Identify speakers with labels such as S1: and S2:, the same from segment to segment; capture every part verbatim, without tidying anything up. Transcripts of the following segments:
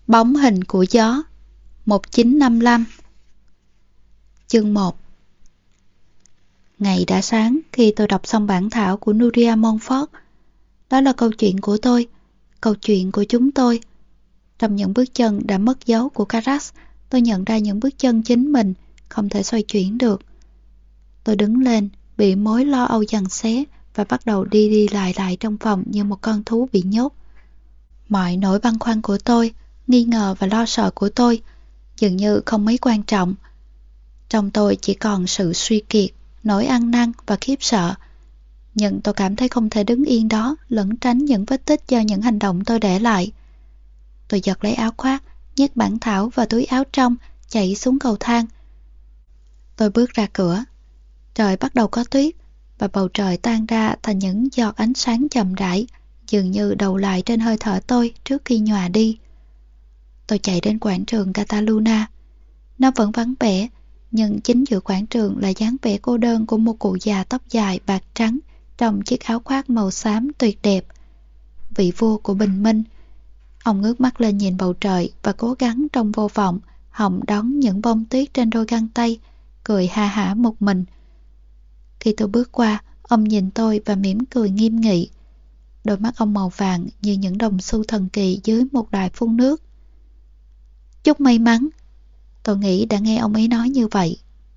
S1: Bóng hình của gió. một nghìn chín trăm năm mươi lăm. Chương một. Ngày đã sáng khi tôi đọc xong bản thảo của Nuria Montfort. Đó là câu chuyện của tôi, câu chuyện của chúng tôi. Trong những bước chân đã mất dấu của Carax, tôi nhận ra những bước chân chính mình không thể xoay chuyển được. Tôi đứng lên, bị mối lo âu giằng xé và bắt đầu đi đi lại lại trong phòng như một con thú bị nhốt. Mọi nỗi băn khoăn của tôi, nghi ngờ và lo sợ của tôi dường như không mấy quan trọng. Trong tôi chỉ còn sự suy kiệt, nỗi ăn năn và khiếp sợ. Nhưng tôi cảm thấy không thể đứng yên đó lẩn tránh những vết tích do những hành động tôi để lại. Tôi giật lấy áo khoác, nhét bản thảo vào túi áo trong, chạy xuống cầu thang. Tôi bước ra cửa. Trời bắt đầu có tuyết và bầu trời tan ra thành những giọt ánh sáng chậm rãi, dường như đầu lại trên hơi thở tôi trước khi nhòa đi. Tôi chạy đến quảng trường Cataluna. Nó vẫn vắng vẻ, nhưng chính giữa quảng trường là dáng vẻ cô đơn của một cụ già tóc dài bạc trắng trong chiếc áo khoác màu xám tuyệt đẹp. Vị vua của bình minh. Ông ngước mắt lên nhìn bầu trời và cố gắng trong vô vọng hòng đón những bông tuyết trên đôi găng tay, cười ha hả một mình. Khi tôi bước qua, ông nhìn tôi và mỉm cười nghiêm nghị. Đôi mắt ông màu vàng như những đồng xu thần kỳ dưới một đài phun nước. Chúc may mắn. Tôi nghĩ đã nghe ông ấy nói như vậy.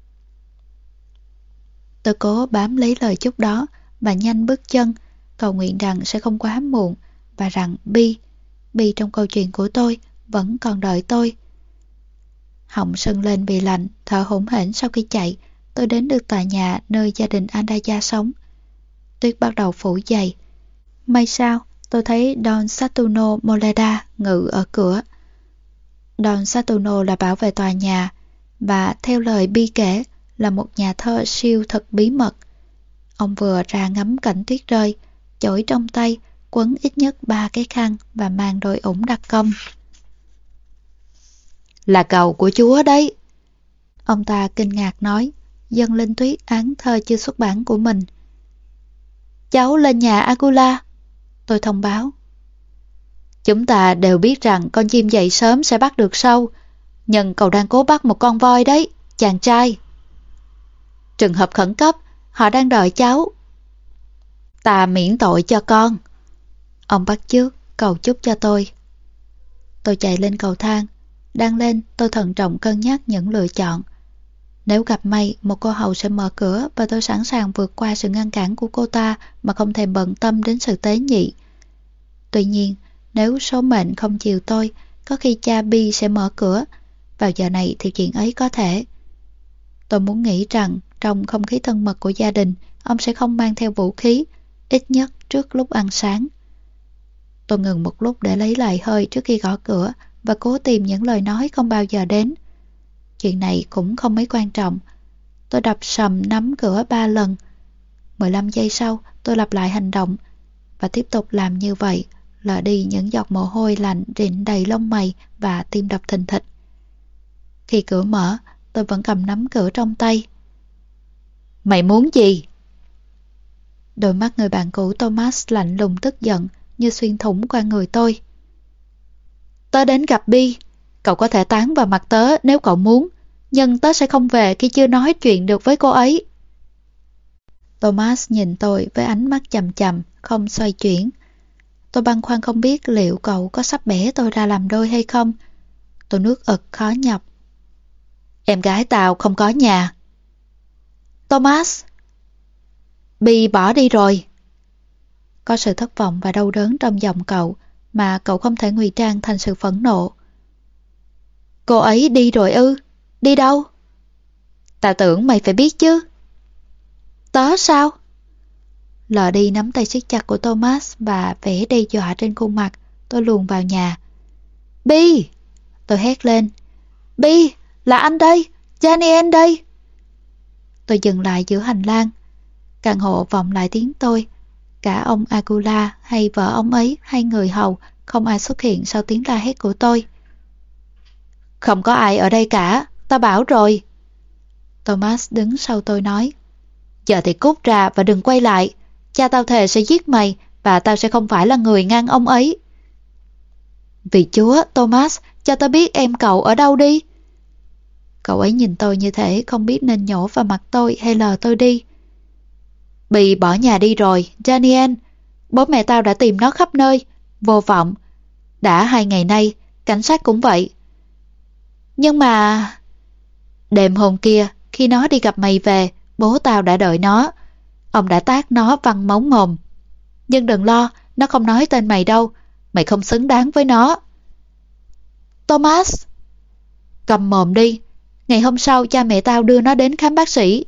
S1: Tôi cố bám lấy lời chúc đó và nhanh bước chân, cầu nguyện rằng sẽ không quá muộn và rằng Bi, Bi trong câu chuyện của tôi vẫn còn đợi tôi. Họng sưng lên vì lạnh, thở hổn hển sau khi chạy, tôi đến được tòa nhà nơi gia đình Andaya sống. Tuyết bắt đầu phủ dày. May sao, tôi thấy Don Saturno Moleda ngự ở cửa. Don Saturno là bảo vệ tòa nhà và theo lời Bi kể là một nhà thơ siêu thật bí mật. Ông vừa ra ngắm cảnh tuyết rơi, chổi trong tay, quấn ít nhất ba cái khăn và mang đôi ủng đặc công. Là cầu của Chúa đấy. Ông ta kinh ngạc nói, dâng lên tuyết án thơ chưa xuất bản của mình. Cháu lên nhà Agula. Tôi thông báo. Chúng ta đều biết rằng con chim dậy sớm sẽ bắt được sâu, nhưng cậu đang cố bắt một con voi đấy, chàng trai. Trường hợp khẩn cấp, họ đang đợi cháu. Ta miễn tội cho con. Ông bắt chước, cầu chúc cho tôi. Tôi chạy lên cầu thang. Đang lên, tôi thận trọng cân nhắc những lựa chọn. Nếu gặp may, một cô hầu sẽ mở cửa và tôi sẵn sàng vượt qua sự ngăn cản của cô ta mà không thèm bận tâm đến sự tế nhị. Tuy nhiên, nếu số mệnh không chiều tôi, có khi cha Bi sẽ mở cửa. Vào giờ này thì chuyện ấy có thể. Tôi muốn nghĩ rằng trong không khí thân mật của gia đình, ông sẽ không mang theo vũ khí, ít nhất trước lúc ăn sáng. Tôi ngừng một lúc để lấy lại hơi trước khi gõ cửa và cố tìm những lời nói không bao giờ đến. Chuyện này cũng không mấy quan trọng. Tôi đập sầm nắm cửa ba lần. mười lăm giây sau, tôi lặp lại hành động và tiếp tục làm như vậy, lờ đi những giọt mồ hôi lạnh rịn đầy lông mày và tim đập thình thịch. Khi cửa mở, tôi vẫn cầm nắm cửa trong tay. Mày muốn gì? Đôi mắt người bạn cũ Thomas lạnh lùng tức giận như xuyên thủng qua người tôi. Tớ đến gặp Bi. Cậu có thể tán vào mặt tớ nếu cậu muốn, nhưng tớ sẽ không về khi chưa nói chuyện được với cô ấy. Thomas nhìn tôi với ánh mắt chằm chằm, không xoay chuyển. Tôi băn khoăn không biết liệu cậu có sắp bẻ tôi ra làm đôi hay không. Tôi nuốt ực khó nhọc. Em gái tao không có nhà. Thomas! Bi bỏ đi rồi. Có sự thất vọng và đau đớn trong giọng cậu mà cậu không thể ngụy trang thành sự phẫn nộ. Cô ấy đi rồi ư? Đi đâu? Tao tưởng mày phải biết chứ. Tớ sao? Lờ đi nắm tay siết chặt của Thomas và vẻ đe dọa trên khuôn mặt. Tôi luồn vào nhà. Bi! Tôi hét lên. Bi! Là anh đây! Daniel đây! Tôi dừng lại giữa hành lang. Căn hộ vọng lại tiếng tôi. Cả ông Agula hay vợ ông ấy hay người hầu, không ai xuất hiện sau tiếng la hét của tôi. Không có ai ở đây cả, ta bảo rồi. Thomas đứng sau tôi nói. Giờ thì cút ra và đừng quay lại. Cha tao thề sẽ giết mày và tao sẽ không phải là người ngăn ông ấy. Vì Chúa, Thomas, cho tôi biết em cậu ở đâu đi. Cậu ấy nhìn tôi như thể không biết nên nhổ vào mặt tôi hay lờ tôi đi. Bị bỏ nhà đi rồi, Daniel. Bố mẹ tao đã tìm nó khắp nơi, vô vọng. Đã hai ngày nay, cảnh sát cũng vậy. Nhưng mà... Đêm hôm kia, khi nó đi gặp mày về, bố tao đã đợi nó. Ông đã tát nó văng móng mồm. Nhưng đừng lo, nó không nói tên mày đâu. Mày không xứng đáng với nó. Thomas! Cầm mồm đi. Ngày hôm sau cha mẹ tao đưa nó đến khám bác sĩ.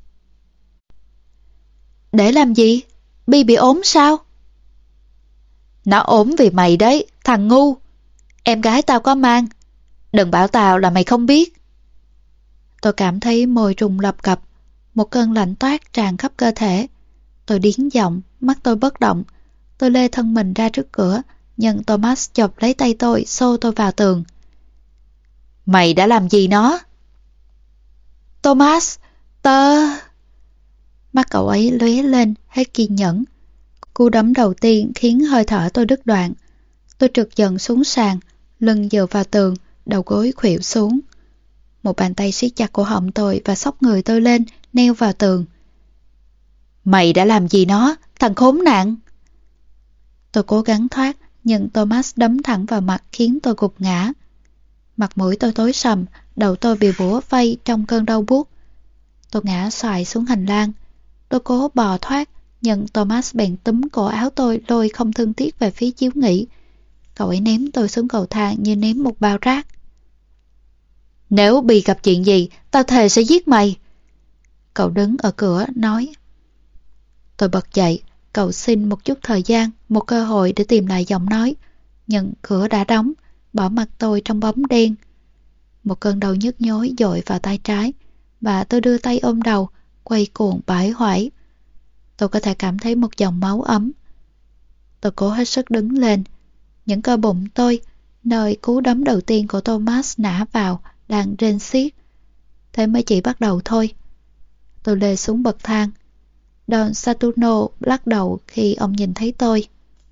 S1: Để làm gì? Bi bị ốm sao? Nó ốm vì mày đấy, thằng ngu. Em gái tao có mang. Đừng bảo tao là mày không biết. Tôi cảm thấy môi trùng lập cập. Một cơn lạnh toát tràn khắp cơ thể. Tôi điếng giọng, mắt tôi bất động. Tôi lê thân mình ra trước cửa, nhưng Thomas chộp lấy tay tôi, xô tôi vào tường. Mày đã làm gì nó? Thomas, tớ... Mắt cậu ấy lóe lên, hết kiên nhẫn. Cú đấm đầu tiên khiến hơi thở tôi đứt đoạn. Tôi trượt dần xuống sàn, lưng dựa vào tường, đầu gối khuỵu xuống. Một bàn tay siết chặt cổ họng tôi và xốc người tôi lên, neo vào tường. Mày đã làm gì nó, thằng khốn nạn? Tôi cố gắng thoát, nhưng Thomas đấm thẳng vào mặt khiến tôi gục ngã. Mặt mũi tôi tối sầm, đầu tôi bị bủa vây trong cơn đau buốt. Tôi ngã xoài xuống hành lang. Tôi cố bò thoát, nhưng Thomas bèn túm cổ áo tôi lôi không thương tiếc về phía chiếu nghỉ. Cậu ấy ném tôi xuống cầu thang như ném một bao rác. Nếu Bi gặp chuyện gì, tao thề sẽ giết mày. Cậu đứng ở cửa, nói. Tôi bật dậy, cầu xin một chút thời gian, một cơ hội để tìm lại giọng nói. Nhưng cửa đã đóng, bỏ mặt tôi trong bóng đen. Một cơn đau nhức nhối dội vào tay trái, và tôi đưa tay ôm đầu, quay cuồng bãi hoải. Tôi có thể cảm thấy một dòng máu ấm. Tôi cố hết sức đứng lên. Những cơ bụng tôi, nơi cú đấm đầu tiên của Thomas nã vào, đang rên xiết. Thế mới chỉ bắt đầu thôi. Tôi lê xuống bậc thang. Don Saturno lắc đầu khi ông nhìn thấy tôi.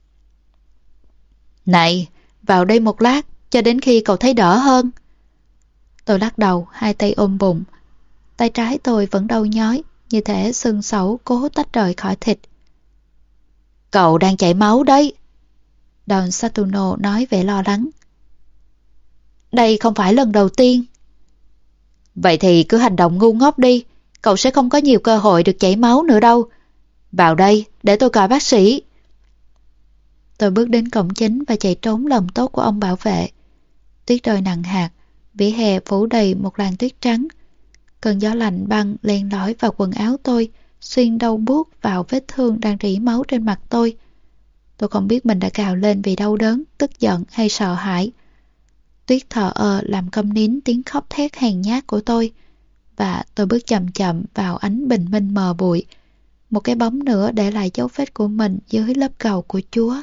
S1: Này, vào đây một lát, cho đến khi cậu thấy đỡ hơn. Tôi lắc đầu, hai tay ôm bụng. Tay trái tôi vẫn đau nhói, như thể xương sẩu cố tách rời khỏi thịt. Cậu đang chảy máu đấy. Don Saturno nói vẻ lo lắng. Đây không phải lần đầu tiên. Vậy thì cứ hành động ngu ngốc đi, cậu sẽ không có nhiều cơ hội được chảy máu nữa đâu. Vào đây, để tôi gọi bác sĩ. Tôi bước đến cổng chính và chạy trốn lòng tốt của ông bảo vệ. Tuyết rơi nặng hạt, vỉa hè phủ đầy một làn tuyết trắng. Cơn gió lạnh băng len lỏi vào quần áo tôi, xuyên đau buốt vào vết thương đang rỉ máu trên mặt tôi. Tôi không biết mình đã gào lên vì đau đớn, tức giận hay sợ hãi. Tuyết thờ ơ làm câm nín tiếng khóc thét hèn nhát của tôi, và tôi bước chậm chậm vào ánh bình minh mờ bụi. Một cái bóng nữa để lại dấu vết của mình dưới lớp gầu của Chúa.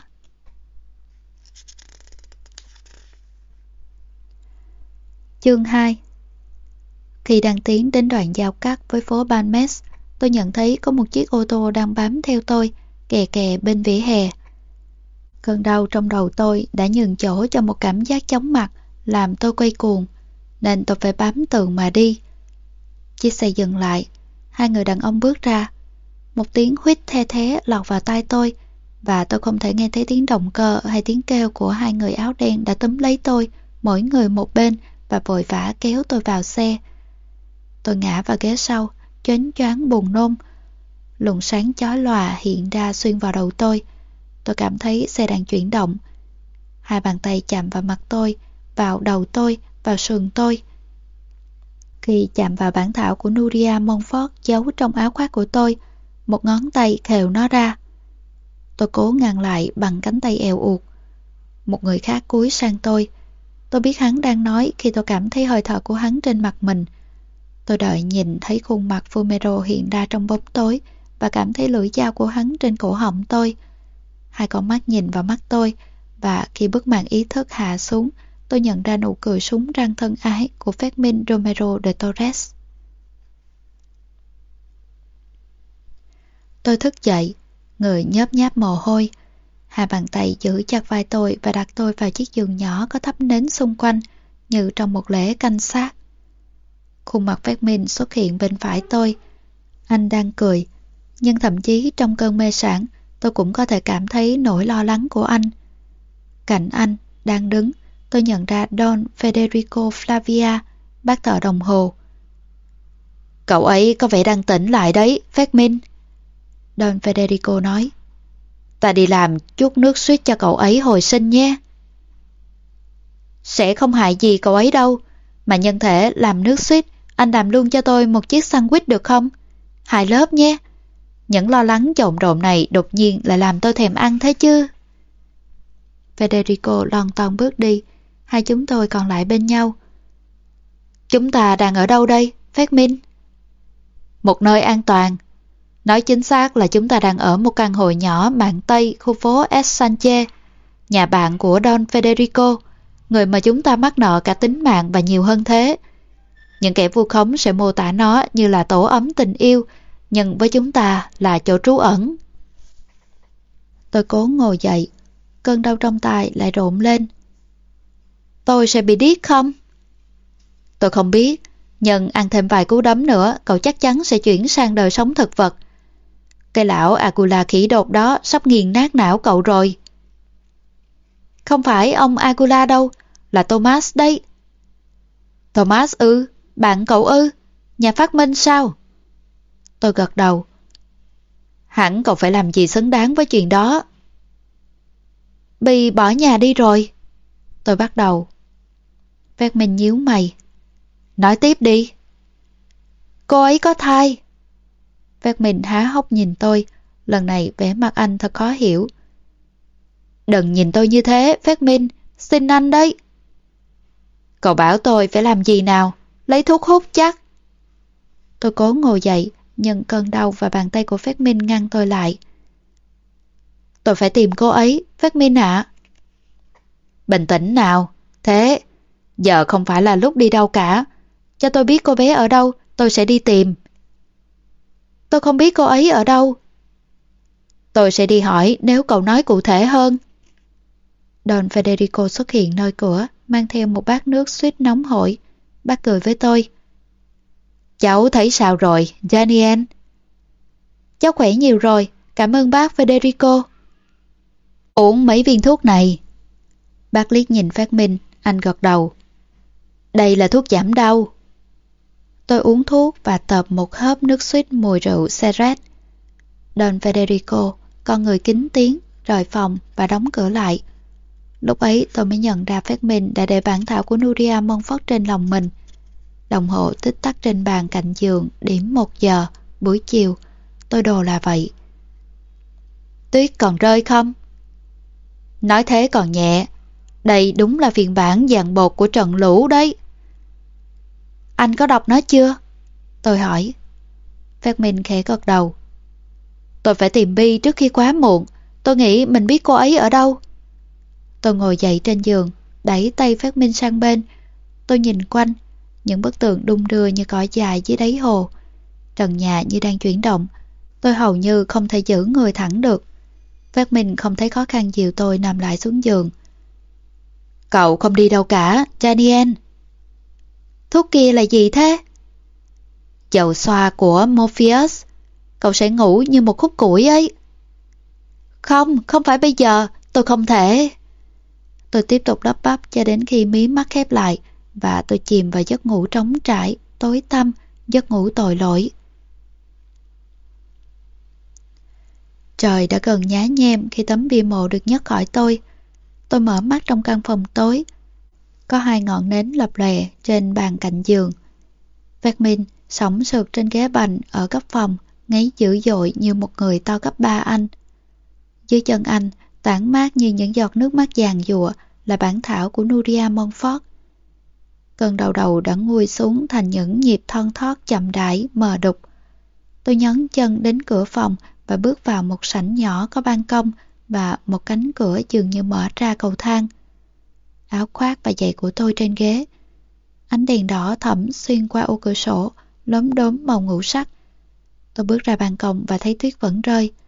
S1: Chương hai. Khi đang tiến đến đoạn giao cắt với phố Balmes, tôi nhận thấy có một chiếc ô tô đang bám theo tôi, kè kè bên vỉa hè. Cơn đau trong đầu tôi đã nhường chỗ cho một cảm giác chóng mặt, làm tôi quay cuồng, nên tôi phải bám tường mà đi. Chiếc xe dừng lại, hai người đàn ông bước ra. Một tiếng huýt the thé lọt vào tai tôi, và tôi không thể nghe thấy tiếng động cơ hay tiếng kêu của hai người áo đen đã túm lấy tôi, mỗi người một bên, và vội vã kéo tôi vào xe. Tôi ngã vào ghế sau, choáng choáng buồn nôn. Luồng sáng chói lòa hiện ra xuyên vào đầu tôi. Tôi cảm thấy xe đang chuyển động. Hai bàn tay chạm vào mặt tôi, vào đầu tôi, vào sườn tôi. Khi chạm vào bản thảo của Nuria Montfort giấu trong áo khoác của tôi, một ngón tay khều nó ra. Tôi cố ngăn lại bằng cánh tay èo uột. Một người khác cúi sang tôi. Tôi biết hắn đang nói khi tôi cảm thấy hơi thở của hắn trên mặt mình. Tôi đợi nhìn thấy khuôn mặt Fumero hiện ra trong bóng tối và cảm thấy lưỡi dao của hắn trên cổ họng tôi. Hai con mắt nhìn vào mắt tôi, và khi bức màn ý thức hạ xuống, tôi nhận ra nụ cười súng răng thân ái của Fermín Romero de Torres. Tôi thức dậy, người nhớp nháp mồ hôi. Hai bàn tay giữ chặt vai tôi và đặt tôi vào chiếc giường nhỏ có thắp nến xung quanh, như trong một lễ canh xác. Khuôn mặt phát minh xuất hiện bên phải tôi. Anh đang cười, nhưng thậm chí trong cơn mê sảng, tôi cũng có thể cảm thấy nỗi lo lắng của anh. Cạnh anh, đang đứng, tôi nhận ra Don Federico Flavia, bác thợ đồng hồ. Cậu ấy có vẻ đang tỉnh lại đấy, Phát Minh. Don Federico nói. Ta đi làm chút nước suýt cho cậu ấy hồi sinh nhé. Sẽ không hại gì cậu ấy đâu, mà nhân thể làm nước suýt, anh làm luôn cho tôi một chiếc sandwich được không? Hai lớp nhé. Những lo lắng trộn rộn này đột nhiên lại làm tôi thèm ăn thế chứ. Federico lon ton bước đi, hai chúng tôi còn lại bên nhau. Chúng ta đang ở đâu đây, Phát Minh? Một nơi an toàn. Nói chính xác là chúng ta đang ở một căn hộ nhỏ mạn Tây khu phố Ensanche, nhà bạn của Don Federico, người mà chúng ta mắc nợ cả tính mạng và nhiều hơn thế. Những kẻ vu khống sẽ mô tả nó như là tổ ấm tình yêu, nhưng với chúng ta là chỗ trú ẩn. Tôi cố ngồi dậy, cơn đau trong tai lại rộn lên. Tôi sẽ bị điếc không? Tôi không biết, nhưng ăn thêm vài cú đấm nữa, cậu chắc chắn sẽ chuyển sang đời sống thực vật. Cây lão Agula khỉ đột đó sắp nghiền nát não cậu rồi. Không phải ông Agula đâu, là Thomas đấy. Thomas ư? Bạn cậu ư? Nhà phát minh sao? Tôi gật đầu. Hẳn cậu phải làm gì xứng đáng với chuyện đó. Bị bỏ nhà đi rồi. Tôi bắt đầu. Phát minh nhíu mày. Nói tiếp đi. Cô ấy có thai. Phát minh há hốc nhìn tôi. Lần này vẻ mặt anh thật khó hiểu. Đừng nhìn tôi như thế, Phát Minh. Xin anh đấy. Cậu bảo tôi phải làm gì nào? Lấy thuốc hút chắc. Tôi cố ngồi dậy, nhưng cơn đau và bàn tay của Phát Minh ngăn tôi lại. Tôi phải tìm cô ấy, Phát Minh ạ. Bình tĩnh nào. Thế, giờ không phải là lúc đi đâu cả. Cho tôi biết cô bé ở đâu, tôi sẽ đi tìm. Tôi không biết cô ấy ở đâu. Tôi sẽ đi hỏi nếu cậu nói cụ thể hơn. Don Federico xuất hiện nơi cửa, mang theo một bát nước suýt nóng hổi. Bác cười với tôi. Cháu thấy sao rồi, Daniel? Cháu khỏe nhiều rồi, cảm ơn bác Federico. Uống mấy viên thuốc này. Bác liếc nhìn Phát Minh, anh gật đầu. Đây là thuốc giảm đau. Tôi uống thuốc và tợp một hớp nước suýt mùi rượu Ceres. Don Federico, con người kính tiếng, rời phòng và đóng cửa lại. Lúc ấy tôi mới nhận ra Phát Minh đã để bản thảo của Nuria Montfort trên lòng mình. Đồng hồ tích tắc trên bàn cạnh giường điểm một giờ, buổi chiều. Tôi đồ là vậy. Tuyết còn rơi không? Nói thế còn nhẹ. Đây đúng là phiên bản dạng bột của trận lũ đấy. Anh có đọc nó chưa? Tôi hỏi. Phát Minh khẽ gật đầu. Tôi phải tìm Bi trước khi quá muộn. Tôi nghĩ mình biết cô ấy ở đâu. Tôi ngồi dậy trên giường, đẩy tay Phát Minh sang bên. Tôi nhìn quanh, những bức tường đung đưa như cỏ dài dưới đáy hồ. Trần nhà như đang chuyển động. Tôi hầu như không thể giữ người thẳng được. Phát Minh không thấy khó khăn dìu tôi nằm lại xuống giường. Cậu không đi đâu cả, Daniel. Thuốc kia là gì thế? Dầu xoa của Morpheus. Cậu sẽ ngủ như một khúc củi ấy. Không, không phải bây giờ, tôi không thể. Tôi tiếp tục lắp bắp cho đến khi mí mắt khép lại và tôi chìm vào giấc ngủ trống trải, tối tăm, giấc ngủ tội lỗi. Trời đã gần nhá nhem khi tấm bia mộ được nhấc khỏi tôi. Tôi mở mắt trong căn phòng tối. Có hai ngọn nến lập lòe trên bàn cạnh giường. Phát Minh sóng sượt trên ghế bành ở góc phòng, ngáy dữ dội như một người to gấp ba anh. Dưới chân anh, tản mát như những giọt nước mắt giàn giụa là bản thảo của Nuria Montfort. Cơn đau đầu đã nguôi xuống thành những nhịp thon thót chậm rãi, mờ đục. Tôi nhấn chân đến cửa phòng và bước vào một sảnh nhỏ có ban công và một cánh cửa dường như mở ra cầu thang. Áo khoác và giày của tôi trên ghế. Ánh đèn đỏ thẫm xuyên qua ô cửa sổ, lốm đốm màu ngũ sắc. Tôi bước ra ban công và thấy tuyết vẫn rơi.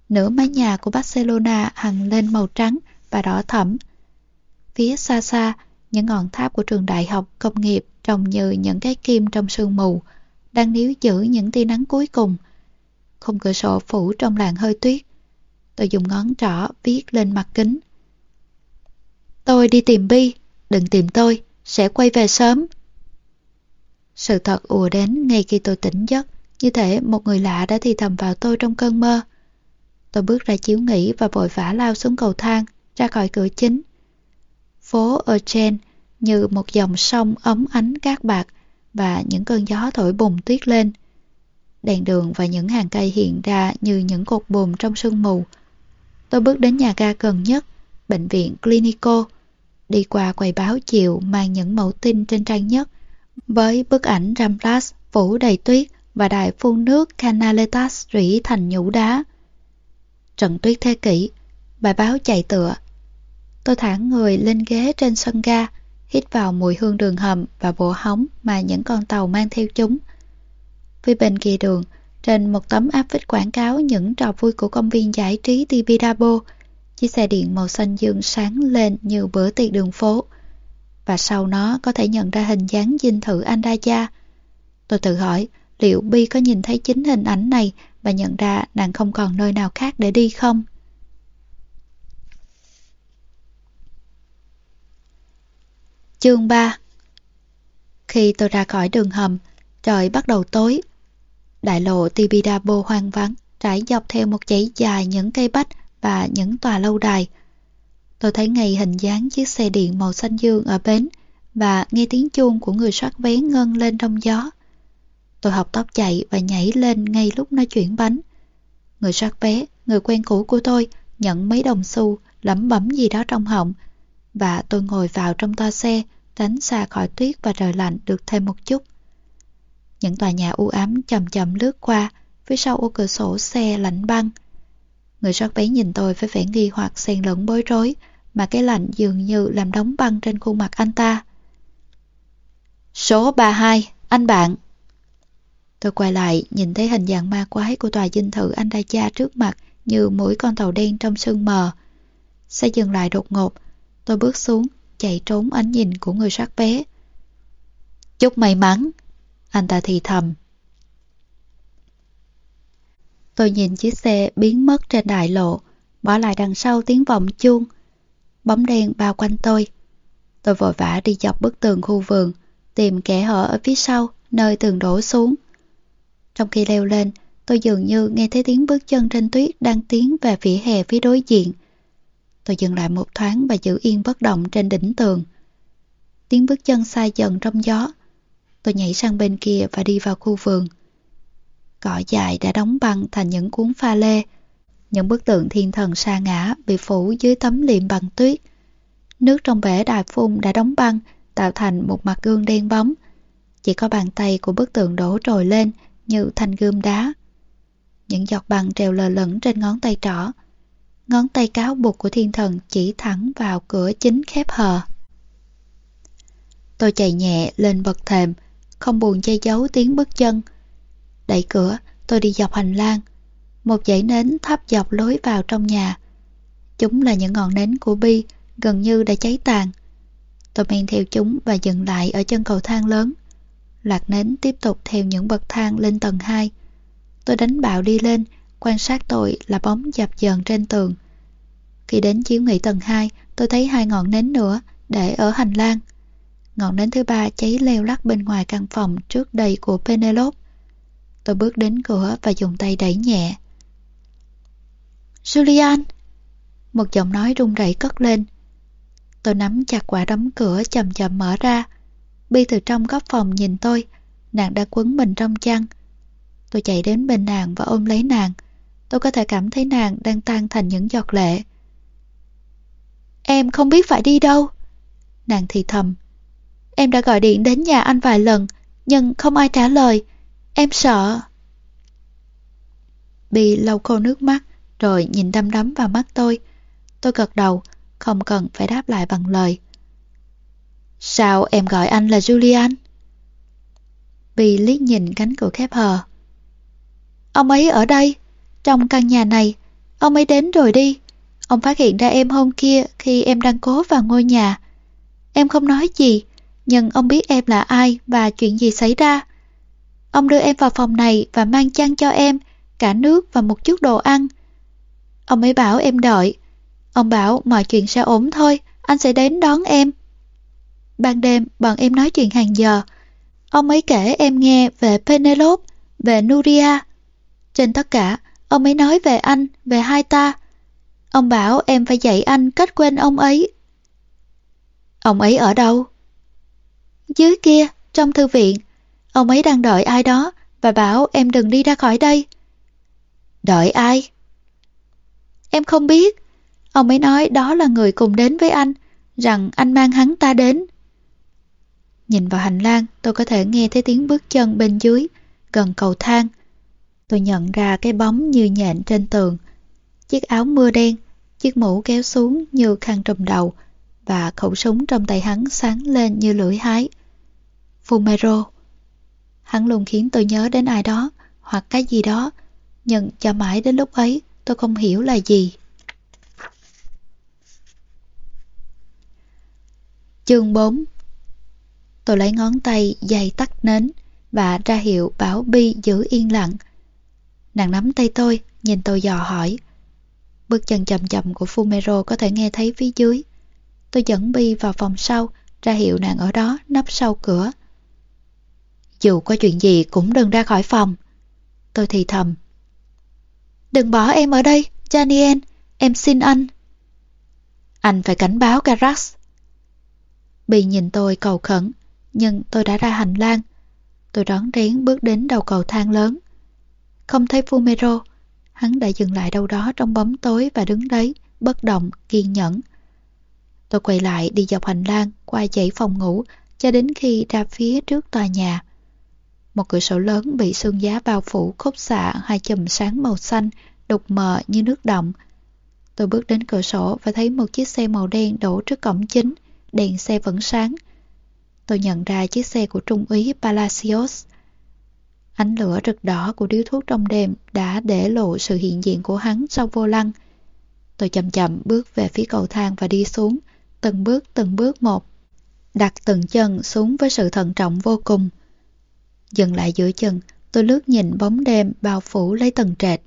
S1: Nửa mái nhà của Barcelona hằn lên màu trắng và đỏ thẫm. Phía xa xa, những ngọn tháp của trường đại học công nghiệp trông như những cái kim trong sương mù, đang níu giữ những tia nắng cuối cùng. Khung cửa sổ phủ trong làn hơi tuyết. Tôi dùng ngón trỏ viết lên mặt kính. Tôi đi tìm Bi, đừng tìm tôi, sẽ quay về sớm. Sự thật ùa đến ngay khi tôi tỉnh giấc, như thể một người lạ đã thì thầm vào tôi trong cơn mơ. Tôi bước ra chiếu nghỉ và vội vã lao xuống cầu thang, ra khỏi cửa chính. Phố Eugene như một dòng sông óng ánh cát bạc và những cơn gió thổi bùng tuyết lên. Đèn đường và những hàng cây hiện ra như những cột buồm trong sương mù. Tôi bước đến nhà ga gần nhất, bệnh viện Clinico, đi qua quầy báo chiều mang những mẫu tin trên trang nhất, với bức ảnh Ramblas phủ đầy tuyết và đài phun nước Canaletas rỉ thành nhũ đá. Trận tuyết thế kỷ, bài báo chạy tựa. Tôi thả người lên ghế trên sân ga, hít vào mùi hương đường hầm và bộ hóng mà những con tàu mang theo chúng. Phía bên kia đường, trên một tấm áp phích quảng cáo những trò vui của công viên giải trí Tibidabo, chiếc xe điện màu xanh dương sáng lên như bữa tiệc đường phố. Và sau nó có thể nhận ra hình dáng dinh thự Andaya. Tôi tự hỏi liệu Bi có nhìn thấy chính hình ảnh này và nhận ra nàng không còn nơi nào khác để đi không? Chương ba. Khi tôi ra khỏi đường hầm, trời bắt đầu tối. Đại lộ Tibidabo hoang vắng, trải dọc theo một dãy dài những cây bách và những tòa lâu đài. Tôi thấy ngay hình dáng chiếc xe điện màu xanh dương ở bến và nghe tiếng chuông của người soát vé ngân lên trong gió. Tôi học tốc chạy và nhảy lên ngay lúc nó chuyển bánh. Người soát vé, người quen cũ của tôi, nhận mấy đồng xu, lẩm bẩm gì đó trong họng, và tôi ngồi vào trong toa xe, tránh xa khỏi tuyết và trời lạnh được thêm một chút. Những tòa nhà u ám chậm chậm lướt qua, phía sau ô cửa sổ xe lạnh băng. Người soát vé nhìn tôi với vẻ nghi hoặc xen lẫn bối rối, mà cái lạnh dường như làm đóng băng trên khuôn mặt anh ta. Số ba hai, anh bạn. Tôi quay lại, nhìn thấy hình dạng ma quái của tòa dinh thự Andaya trước mặt như mỗi con tàu đen trong sương mờ. Xe dừng lại đột ngột, tôi bước xuống, chạy trốn ánh nhìn của người soát vé. Chúc may mắn, anh ta thì thầm. Tôi nhìn chiếc xe biến mất trên đại lộ, bỏ lại đằng sau tiếng vọng chuông. Bóng đen bao quanh tôi. Tôi vội vã đi dọc bức tường khu vườn, tìm kẽ hở ở phía sau, nơi tường đổ xuống. Trong khi leo lên, tôi dường như nghe thấy tiếng bước chân trên tuyết đang tiến về vỉa hè phía đối diện. Tôi dừng lại một thoáng và giữ yên bất động trên đỉnh tường. Tiếng bước chân xa dần trong gió. Tôi nhảy sang bên kia và đi vào khu vườn. Cỏ dại đã đóng băng thành những cuốn pha lê. Những bức tượng thiên thần sa ngã bị phủ dưới tấm liệm bằng tuyết. Nước trong bể đài phun đã đóng băng, tạo thành một mặt gương đen bóng. Chỉ có bàn tay của bức tượng đổ trồi lên như thanh gươm đá. Những giọt băng treo lờ lẫn trên ngón tay trỏ. Ngón tay cáo buộc của thiên thần chỉ thẳng vào cửa chính khép hờ. Tôi chạy nhẹ lên bậc thềm, không buồn che giấu tiếng bước chân. Đẩy cửa, tôi đi dọc hành lang. Một dãy nến thắp dọc lối vào trong nhà. Chúng là những ngọn nến của Bi, gần như đã cháy tàn. Tôi men theo chúng và dừng lại ở chân cầu thang lớn. Loạt nến tiếp tục theo những bậc thang lên tầng hai. Tôi đánh bạo đi lên, quan sát tôi là bóng dập dờn trên tường. Khi đến chiếu nghỉ tầng hai, tôi thấy hai ngọn nến nữa để ở hành lang. Ngọn nến thứ ba cháy leo lắc bên ngoài căn phòng trước đây của Penelope. Tôi bước đến cửa và dùng tay đẩy nhẹ. Julian! Một giọng nói run rẩy cất lên. Tôi nắm chặt quả đấm cửa chậm chậm mở ra. Bi từ trong góc phòng nhìn tôi. Nàng đã quấn mình trong chăn. Tôi chạy đến bên nàng và ôm lấy nàng. Tôi có thể cảm thấy nàng đang tan thành những giọt lệ. Em không biết phải đi đâu. Nàng thì thầm. Em đã gọi điện đến nhà anh vài lần, nhưng không ai trả lời. Em sợ. Bi lau khô nước mắt, rồi nhìn đăm đắm vào mắt tôi. Tôi gật đầu, không cần phải đáp lại bằng lời. Sao em gọi anh là Julian? Bi liếc nhìn cánh cửa khép hờ. Ông ấy ở đây, trong căn nhà này. Ông ấy đến rồi đi. Ông phát hiện ra em hôm kia khi em đang cố vào ngôi nhà. Em không nói gì, nhưng ông biết em là ai và chuyện gì xảy ra. Ông đưa em vào phòng này và mang chăn cho em, cả nước và một chút đồ ăn. Ông ấy bảo em đợi. Ông bảo mọi chuyện sẽ ổn thôi, anh sẽ đến đón em. Ban đêm, bọn em nói chuyện hàng giờ. Ông ấy kể em nghe về Penelope, về Nuria. Trên tất cả, ông ấy nói về anh, về hai ta. Ông bảo em phải dạy anh cách quên ông ấy. Ông ấy ở đâu? Dưới kia, trong thư viện. Ông ấy đang đợi ai đó và bảo em đừng đi ra khỏi đây. Đợi ai? Em không biết. Ông ấy nói đó là người cùng đến với anh, rằng anh mang hắn ta đến. Nhìn vào hành lang, tôi có thể nghe thấy tiếng bước chân bên dưới, gần cầu thang. Tôi nhận ra cái bóng như nhện trên tường. Chiếc áo mưa đen, chiếc mũ kéo xuống như khăn trùm đầu, và khẩu súng trong tay hắn sáng lên như lưỡi hái. Fumero. Hắn luôn khiến tôi nhớ đến ai đó, hoặc cái gì đó, nhưng cho mãi đến lúc ấy tôi không hiểu là gì. Chương bốn. Tôi lấy ngón tay dày tắt nến và ra hiệu bảo Bi giữ yên lặng. Nàng nắm tay tôi, nhìn tôi dò hỏi. Bước chân chậm chậm của Fumero có thể nghe thấy phía dưới. Tôi dẫn Bi vào phòng sau, ra hiệu nàng ở đó nấp sau cửa. Dù có chuyện gì cũng đừng ra khỏi phòng. Tôi thì thầm. Đừng bỏ em ở đây, Daniel, em xin anh. Anh phải cảnh báo Carax. Bi nhìn tôi cầu khẩn, nhưng tôi đã ra hành lang. Tôi rón rén bước đến đầu cầu thang lớn. Không thấy Fumero, hắn đã dừng lại đâu đó trong bóng tối và đứng đấy, bất động, kiên nhẫn. Tôi quay lại đi dọc hành lang, qua dãy phòng ngủ, cho đến khi ra phía trước tòa nhà. Một cửa sổ lớn bị sương giá bao phủ khúc xạ hai chùm sáng màu xanh, đục mờ như nước động. Tôi bước đến cửa sổ và thấy một chiếc xe màu đen đổ trước cổng chính, đèn xe vẫn sáng. Tôi nhận ra chiếc xe của Trung úy Palacios. Ánh lửa rực đỏ của điếu thuốc trong đêm đã để lộ sự hiện diện của hắn sau vô lăng. Tôi chậm chậm bước về phía cầu thang và đi xuống, từng bước từng bước một, đặt từng chân xuống với sự thận trọng vô cùng. Dừng lại giữa chừng, tôi lướt nhìn bóng đêm bao phủ lấy tầng trệt.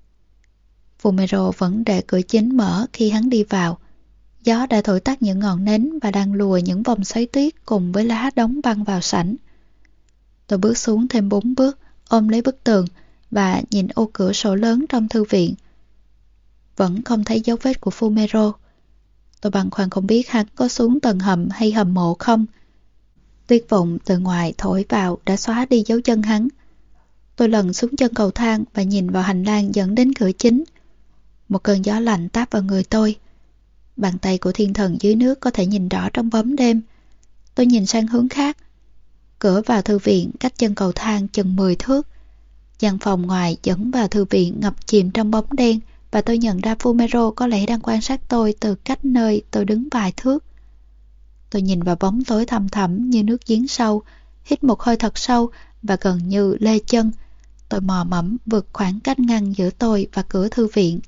S1: Fumero vẫn để cửa chính mở khi hắn đi vào. Gió đã thổi tắt những ngọn nến và đang lùa những vòng xoáy tuyết cùng với lá đóng băng vào sảnh. Tôi bước xuống thêm bốn bước, ôm lấy bức tường và nhìn ô cửa sổ lớn trong thư viện. Vẫn không thấy dấu vết của Fumero. Tôi băn khoăn không biết hắn có xuống tầng hầm hay hầm mộ không. Tuyết vụng từ ngoài thổi vào đã xóa đi dấu chân hắn. Tôi lần xuống chân cầu thang và nhìn vào hành lang dẫn đến cửa chính. Một cơn gió lạnh táp vào người tôi. Bàn tay của thiên thần dưới nước có thể nhìn rõ trong bóng đêm. Tôi nhìn sang hướng khác. Cửa vào thư viện cách chân cầu thang chừng mười thước. Gian phòng ngoài dẫn vào thư viện ngập chìm trong bóng đen, và tôi nhận ra Fumero có lẽ đang quan sát tôi từ cách nơi tôi đứng vài thước. Tôi nhìn vào bóng tối thăm thẳm như nước giếng sâu, hít một hơi thật sâu và gần như lê chân. Tôi mò mẫm vượt khoảng cách ngăn giữa tôi và cửa thư viện.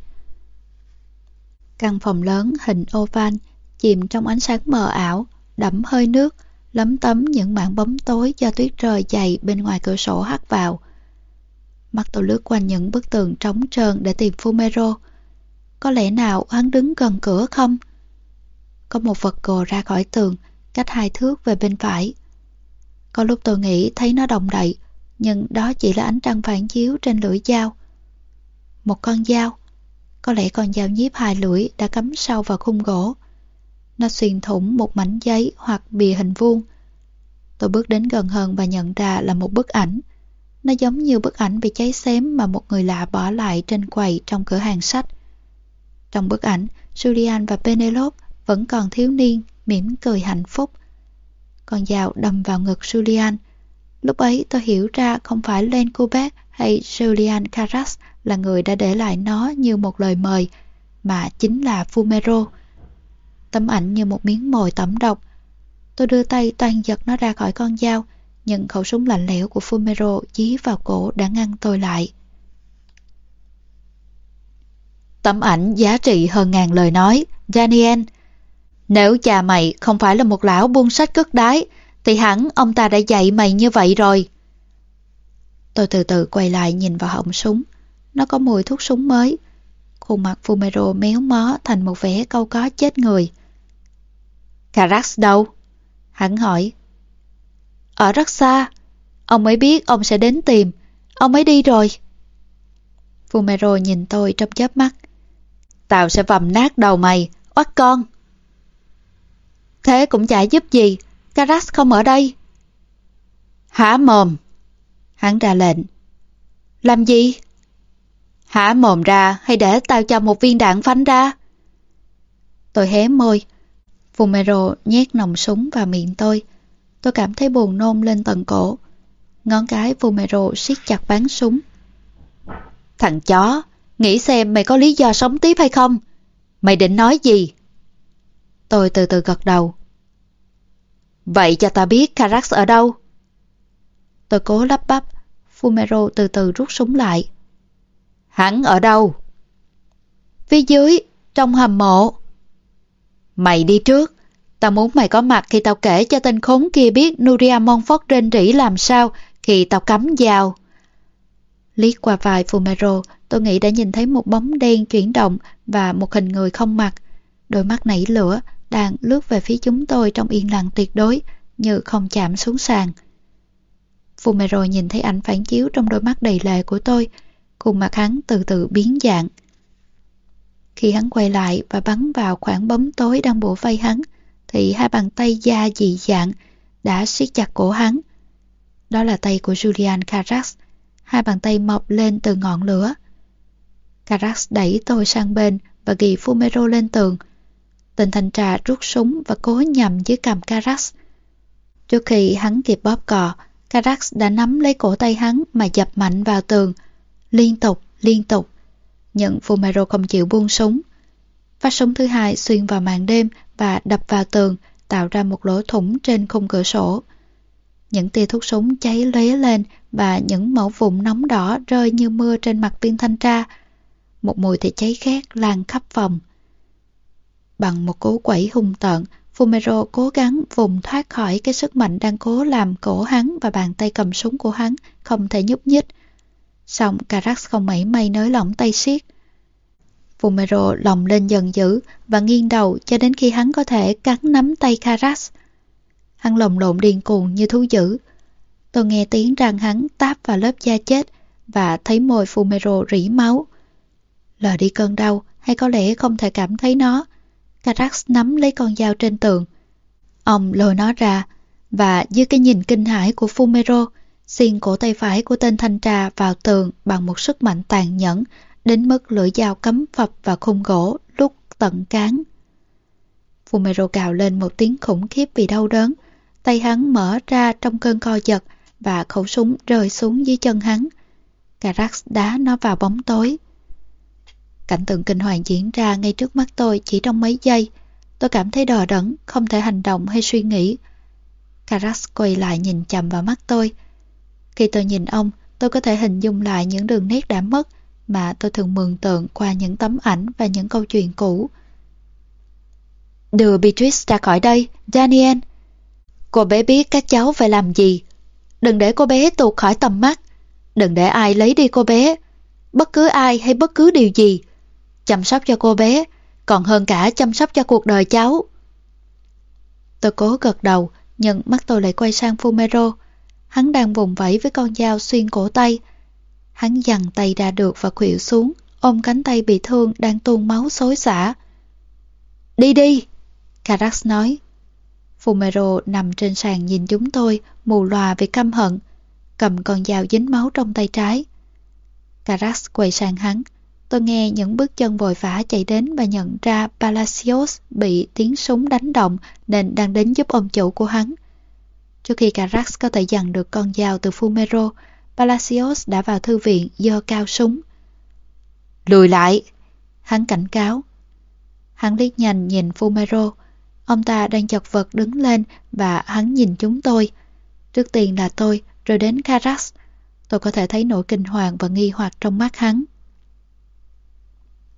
S1: Căn phòng lớn hình oval chìm trong ánh sáng mờ ảo, đẫm hơi nước, lấm tấm những mảng bóng tối do tuyết rơi dày bên ngoài cửa sổ hắt vào. Mắt tôi lướt qua những bức tường trống trơn để tìm Fumero. Có lẽ nào hắn đứng gần cửa không? Có một vật gồ ra khỏi tường, cách hai thước về bên phải. Có lúc tôi nghĩ thấy nó động đậy, nhưng đó chỉ là ánh trăng phản chiếu trên lưỡi dao. Một con dao. Có lẽ con dao nhíp hai lưỡi đã cắm sâu vào khung gỗ. Nó xuyên thủng một mảnh giấy hoặc bìa hình vuông. Tôi bước đến gần hơn và nhận ra là một bức ảnh. Nó giống như bức ảnh bị cháy xém mà một người lạ bỏ lại trên quầy trong cửa hàng sách. Trong bức ảnh, Julian và Penelope vẫn còn thiếu niên, mỉm cười hạnh phúc. Con dao đâm vào ngực Julian. Lúc ấy tôi hiểu ra không phải Len Kubek hay Julian Carax là người đã để lại nó như một lời mời, mà chính là Fumero. Tấm ảnh như một miếng mồi tẩm độc. Tôi đưa tay toan giật nó ra khỏi con dao, nhưng khẩu súng lạnh lẽo của Fumero dí vào cổ đã ngăn tôi lại. Tấm ảnh giá trị hơn ngàn lời nói, Daniel. Nếu cha mày không phải là một lão buôn sách cất đái, thì hẳn ông ta đã dạy mày như vậy rồi. Tôi từ từ quay lại nhìn vào họng súng. Nó có mùi thuốc súng mới. Khuôn mặt Fumero méo mó thành một vẻ câu có chết người. Carax đâu? Hắn hỏi. Ở rất xa. Ông ấy biết ông sẽ đến tìm. Ông ấy đi rồi. Fumero nhìn tôi trong chớp mắt. Tao sẽ vầm nát đầu mày, oắt con. Thế cũng chả giúp gì. Carax không ở đây. Há mồm. Hắn ra lệnh. Làm gì? Há mồm ra hay để tao cho một viên đạn phanh ra? Tôi hé môi. Fumero nhét nòng súng vào miệng tôi. Tôi cảm thấy buồn nôn lên tận cổ. Ngón cái Fumero siết chặt báng súng. Thằng chó, nghĩ xem mày có lý do sống tiếp hay không? Mày định nói gì? Tôi từ từ gật đầu. Vậy cho ta biết Carax ở đâu? Tôi cố lắp bắp. Fumero từ từ rút súng lại. Hắn ở đâu? Phía dưới, trong hầm mộ. Mày đi trước. Tao muốn mày có mặt khi tao kể cho tên khốn kia biết Nuria Montfort rên rỉ làm sao khi tao cắm dao. Liếc qua vai Fumero, tôi nghĩ đã nhìn thấy một bóng đen chuyển động và một hình người không mặt. Đôi mắt nảy lửa đang lướt về phía chúng tôi trong yên lặng tuyệt đối, như không chạm xuống sàn. Fumero nhìn thấy ảnh phản chiếu trong đôi mắt đầy lệ của tôi, khuôn mặt hắn từ từ biến dạng. Khi hắn quay lại và bắn vào khoảng bóng tối đang bủa vây hắn, thì hai bàn tay da dị dạng đã siết chặt cổ hắn. Đó là tay của Julian Carax, hai bàn tay mọc lên từ ngọn lửa. Carax đẩy tôi sang bên và ghi Fumero lên tường. Tên thanh tra rút súng và cố nhằm dưới cằm Carax. Trước khi hắn kịp bóp cò, Carax đã nắm lấy cổ tay hắn mà dập mạnh vào tường, liên tục, liên tục. Nhưng Fumero không chịu buông súng. Phát súng thứ hai xuyên vào màn đêm và đập vào tường, tạo ra một lỗ thủng trên khung cửa sổ. Những tia thuốc súng cháy lóe lên và những mẩu vụn nóng đỏ rơi như mưa trên mặt viên thanh tra. Một mùi thịt cháy khét lan khắp phòng. Bằng một cú quẩy hung tợn, Fumero cố gắng vùng thoát khỏi cái sức mạnh đang cố làm cổ hắn và bàn tay cầm súng của hắn không thể nhúc nhích. Song Carax không mảy may nới lỏng tay siết. Fumero lồng lên dần dữ và nghiêng đầu cho đến khi hắn có thể cắn nắm tay Carax. Hắn lồng lộn điên cuồng như thú dữ. Tôi nghe tiếng răng hắn táp vào lớp da chết và thấy môi Fumero rỉ máu. Lờ đi cơn đau, hay có lẽ không thể cảm thấy nó, Carax nắm lấy con dao trên tường. Ông lôi nó ra và dưới cái nhìn kinh hãi của Fumero, xiên cổ tay phải của tên thanh tra vào tường bằng một sức mạnh tàn nhẫn đến mức lưỡi dao cắm phập vào khung gỗ lúc tận cán. Fumero gào lên một tiếng khủng khiếp vì đau đớn. Tay hắn mở ra trong cơn co giật và khẩu súng rơi xuống dưới chân hắn. Carax đá nó vào bóng tối. Cảnh tượng kinh hoàng diễn ra ngay trước mắt tôi chỉ trong mấy giây. Tôi cảm thấy đờ đẫn, không thể hành động hay suy nghĩ. Carax quay lại nhìn chằm vào mắt tôi. Khi tôi nhìn ông, tôi có thể hình dung lại những đường nét đã mất mà tôi thường mường tượng qua những tấm ảnh và những câu chuyện cũ. Đưa Beatrice ra khỏi đây, Daniel. Cô bé biết các cháu phải làm gì. Đừng để cô bé tuột khỏi tầm mắt. Đừng để ai lấy đi cô bé. Bất cứ ai hay bất cứ điều gì. Chăm sóc cho cô bé, còn hơn cả chăm sóc cho cuộc đời cháu. Tôi cố gật đầu, nhưng mắt tôi lại quay sang Fumero. Hắn đang vùng vẫy với con dao xuyên cổ tay. Hắn giằng tay ra được và khuỵu xuống, ôm cánh tay bị thương đang tuôn máu xối xả. Đi đi, Carax nói. Fumero nằm trên sàn nhìn chúng tôi, mù lòa vì căm hận, cầm con dao dính máu trong tay trái. Carax quay sang hắn. Tôi nghe những bước chân vội vã chạy đến và nhận ra Palacios bị tiếng súng đánh động nên đang đến giúp ông chủ của hắn. Trước khi Carax có thể giành được con dao từ Fumero, Palacios đã vào thư viện giơ cao súng. Lùi lại! Hắn cảnh cáo. Hắn liếc nhanh nhìn Fumero. Ông ta đang chật vật đứng lên và hắn nhìn chúng tôi. Trước tiên là tôi, rồi đến Carax. Tôi có thể thấy nỗi kinh hoàng và nghi hoặc trong mắt hắn.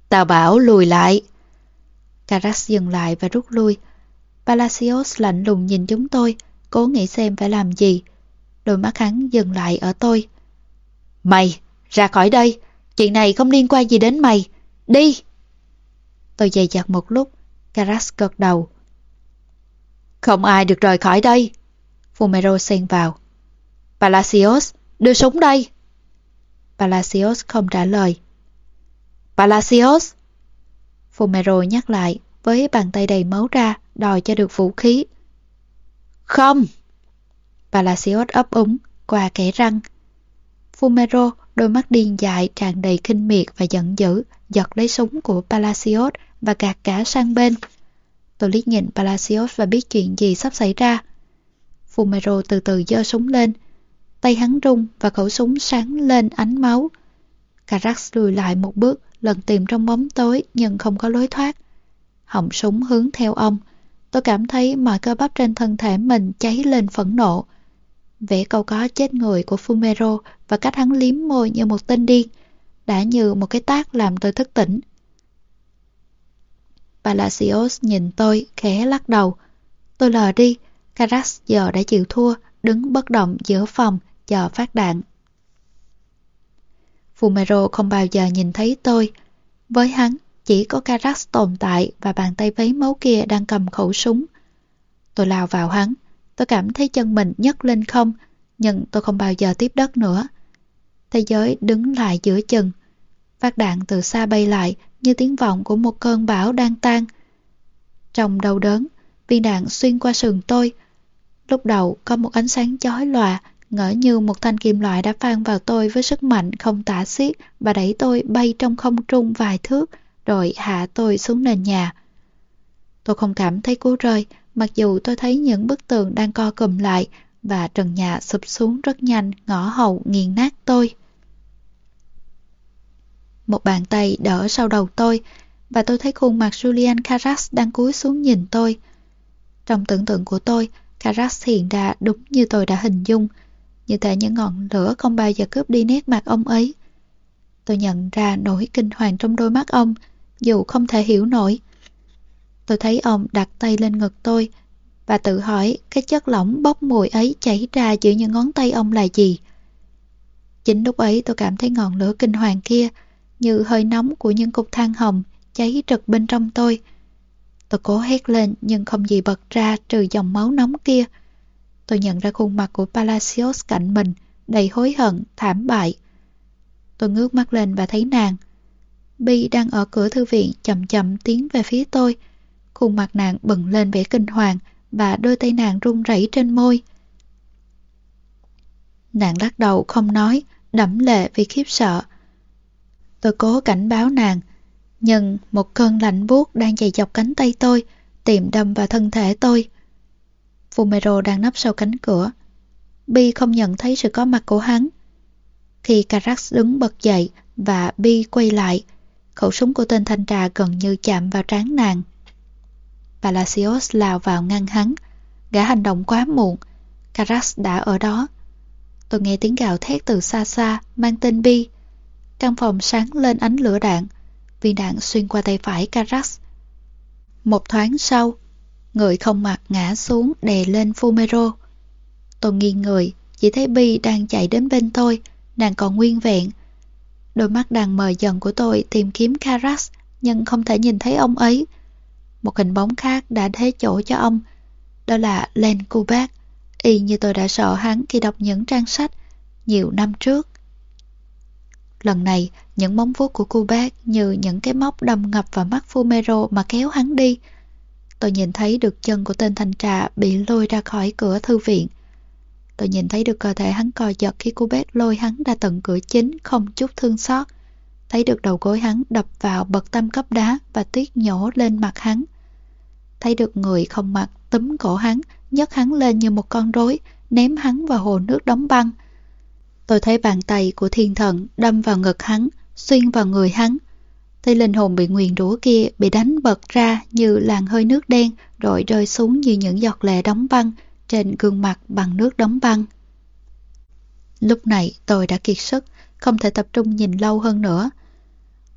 S1: Tao bảo lùi lại. Carax dừng lại và rút lui. Palacios lạnh lùng nhìn chúng tôi, cố nghĩ xem phải làm gì. Đôi mắt hắn dừng lại ở tôi. Mày, ra khỏi đây. Chuyện này không liên quan gì đến mày. Đi! Tôi dày dặt một lúc. Carax gật đầu. Không ai được rời khỏi đây. Fumero xen vào. Palacios, đưa súng đây. Palacios không trả lời. Palacios! Fumero nhắc lại với bàn tay đầy máu ra, đòi cho được vũ khí. Không! Palacios ấp úng qua kẽ răng. Fumero, đôi mắt điên dại tràn đầy khinh miệt và giận dữ, giật lấy súng của Palacios và gạt cả sang bên. Tôi liếc nhìn Palacios và biết chuyện gì sắp xảy ra. Fumero từ từ giơ súng lên. Tay hắn rung và khẩu súng sáng lên ánh máu. Carax lùi lại một bước, lần tìm trong bóng tối nhưng không có lối thoát. Họng súng hướng theo ông. Tôi cảm thấy mọi cơ bắp trên thân thể mình cháy lên phẫn nộ. Vẻ câu có chết người của Fumero và cách hắn liếm môi như một tên điên đã như một cái tát làm tôi thức tỉnh. Palacios nhìn tôi khẽ lắc đầu. Tôi lờ đi. Carax giờ đã chịu thua, đứng bất động giữa phòng chờ phát đạn. Fumero không bao giờ nhìn thấy tôi. Với hắn, chỉ có Carax tồn tại và bàn tay vấy máu kia đang cầm khẩu súng. Tôi lao vào hắn. Tôi cảm thấy chân mình nhấc lên không, nhưng tôi không bao giờ tiếp đất nữa. Thế giới đứng lại giữa chừng. Phát đạn từ xa bay lại như tiếng vọng của một cơn bão đang tan. Trong đau đớn, viên đạn xuyên qua sườn tôi. Lúc đầu có một ánh sáng chói lòa, ngỡ như một thanh kim loại đã phang vào tôi với sức mạnh không tả xiết và đẩy tôi bay trong không trung vài thước, rồi hạ tôi xuống nền nhà. Tôi không cảm thấy cú rơi, mặc dù tôi thấy những bức tường đang co cụm lại và trần nhà sụp xuống rất nhanh, ngõ hầu nghiền nát tôi. Một bàn tay đỡ sau đầu tôi và tôi thấy khuôn mặt Julian Carax đang cúi xuống nhìn tôi. Trong tưởng tượng của tôi, Carax hiện ra đúng như tôi đã hình dung, như thể những ngọn lửa không bao giờ cướp đi nét mặt ông ấy. Tôi nhận ra nỗi kinh hoàng trong đôi mắt ông, dù không thể hiểu nổi. Tôi thấy ông đặt tay lên ngực tôi và tự hỏi cái chất lỏng bốc mùi ấy chảy ra giữa những ngón tay ông là gì. Chính lúc ấy tôi cảm thấy ngọn lửa kinh hoàng kia như hơi nóng của những cục than hồng cháy rực bên trong tôi. Tôi cố hét lên nhưng không gì bật ra trừ dòng máu nóng kia. Tôi nhận ra khuôn mặt của Palacios cạnh mình, đầy hối hận, thảm bại. Tôi ngước mắt lên và thấy nàng. Bi đang ở cửa thư viện chậm chậm tiến về phía tôi. Khuôn mặt nàng bừng lên vẻ kinh hoàng và đôi tay nàng run rẩy trên môi. Nàng lắc đầu không nói, đẫm lệ vì khiếp sợ. Tôi cố cảnh báo nàng, nhưng một cơn lạnh buốt đang chạy dọc cánh tay tôi, tìm đâm vào thân thể tôi. Fumero đang nấp sau cánh cửa. Bi không nhận thấy sự có mặt của hắn. Khi Carax đứng bật dậy và Bi quay lại, khẩu súng của tên thanh tra gần như chạm vào trán nàng. Palacios lao vào ngăn hắn. Gã hành động quá muộn. Carax đã ở đó. Tôi nghe tiếng gào thét từ xa xa, mang tên Bi. Căn phòng sáng lên ánh lửa đạn. Viên đạn xuyên qua tay phải Carax. Một thoáng sau, người không mặt ngã xuống đè lên Fumero. Tôi nghiêng người, chỉ thấy Bi đang chạy đến bên tôi, nàng còn nguyên vẹn. Đôi mắt đang mờ dần của tôi tìm kiếm Carax, nhưng không thể nhìn thấy ông ấy. Một hình bóng khác đã thế chỗ cho ông, đó là Len Kubat, y như tôi đã sợ hắn khi đọc những trang sách nhiều năm trước. Lần này, những móng vuốt của Kubat như những cái móc đâm ngập vào mắt Fumero mà kéo hắn đi. Tôi nhìn thấy được chân của tên thanh tra bị lôi ra khỏi cửa thư viện. Tôi nhìn thấy được cơ thể hắn co giật khi Kubat lôi hắn ra tận cửa chính không chút thương xót. Thấy được đầu gối hắn đập vào bậc tam cấp đá và tuyết nhổ lên mặt hắn. Thấy được người không mặt túm cổ hắn, nhấc hắn lên như một con rối, ném hắn vào hồ nước đóng băng. Tôi thấy bàn tay của thiên thần đâm vào ngực hắn, xuyên vào người hắn. Thấy linh hồn bị nguyền rủa kia bị đánh bật ra như làn hơi nước đen, rồi rơi xuống như những giọt lệ đóng băng trên gương mặt bằng nước đóng băng. Lúc này tôi đã kiệt sức, không thể tập trung nhìn lâu hơn nữa.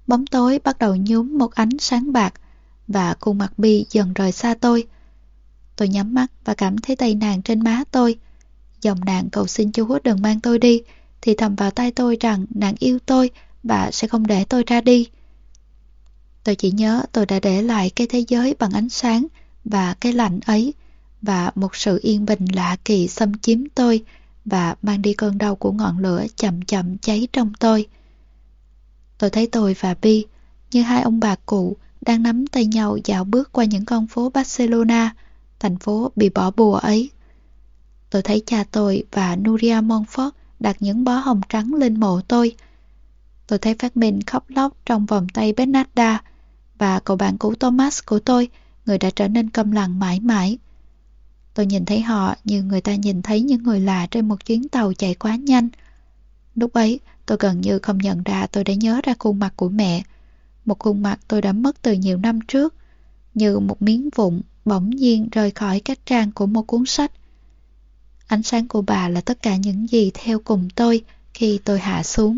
S1: Bóng tối bắt đầu nhuốm một ánh sáng bạc và khuôn mặt Bi dần rời xa tôi. Tôi nhắm mắt và cảm thấy tay nàng trên má tôi. Giọng nàng cầu xin Chúa đừng mang tôi đi, thì thầm vào tai tôi rằng nàng yêu tôi và sẽ không để tôi ra đi. Tôi chỉ nhớ tôi đã để lại cái thế giới bằng ánh sáng và cái lạnh ấy, và một sự yên bình lạ kỳ xâm chiếm tôi và mang đi cơn đau của ngọn lửa chậm chậm cháy trong tôi. Tôi thấy tôi và Bi như hai ông bà cụ đang nắm tay nhau dạo bước qua những con phố Barcelona, thành phố bị bỏ bùa ấy. Tôi thấy cha tôi và Nuria Montfort đặt những bó hồng trắng lên mộ tôi. Tôi thấy Phát Minh khóc lóc trong vòng tay Bernarda và cậu bạn cũ Thomas của tôi, người đã trở nên câm lặng mãi mãi. Tôi nhìn thấy họ như người ta nhìn thấy những người lạ trên một chuyến tàu chạy quá nhanh. Lúc ấy, tôi gần như không nhận ra tôi đã nhớ ra khuôn mặt của mẹ, một khuôn mặt tôi đã mất từ nhiều năm trước, như một miếng vụn bỗng nhiên rời khỏi các trang của một cuốn sách. Ánh sáng của bà là tất cả những gì theo cùng tôi khi tôi hạ xuống.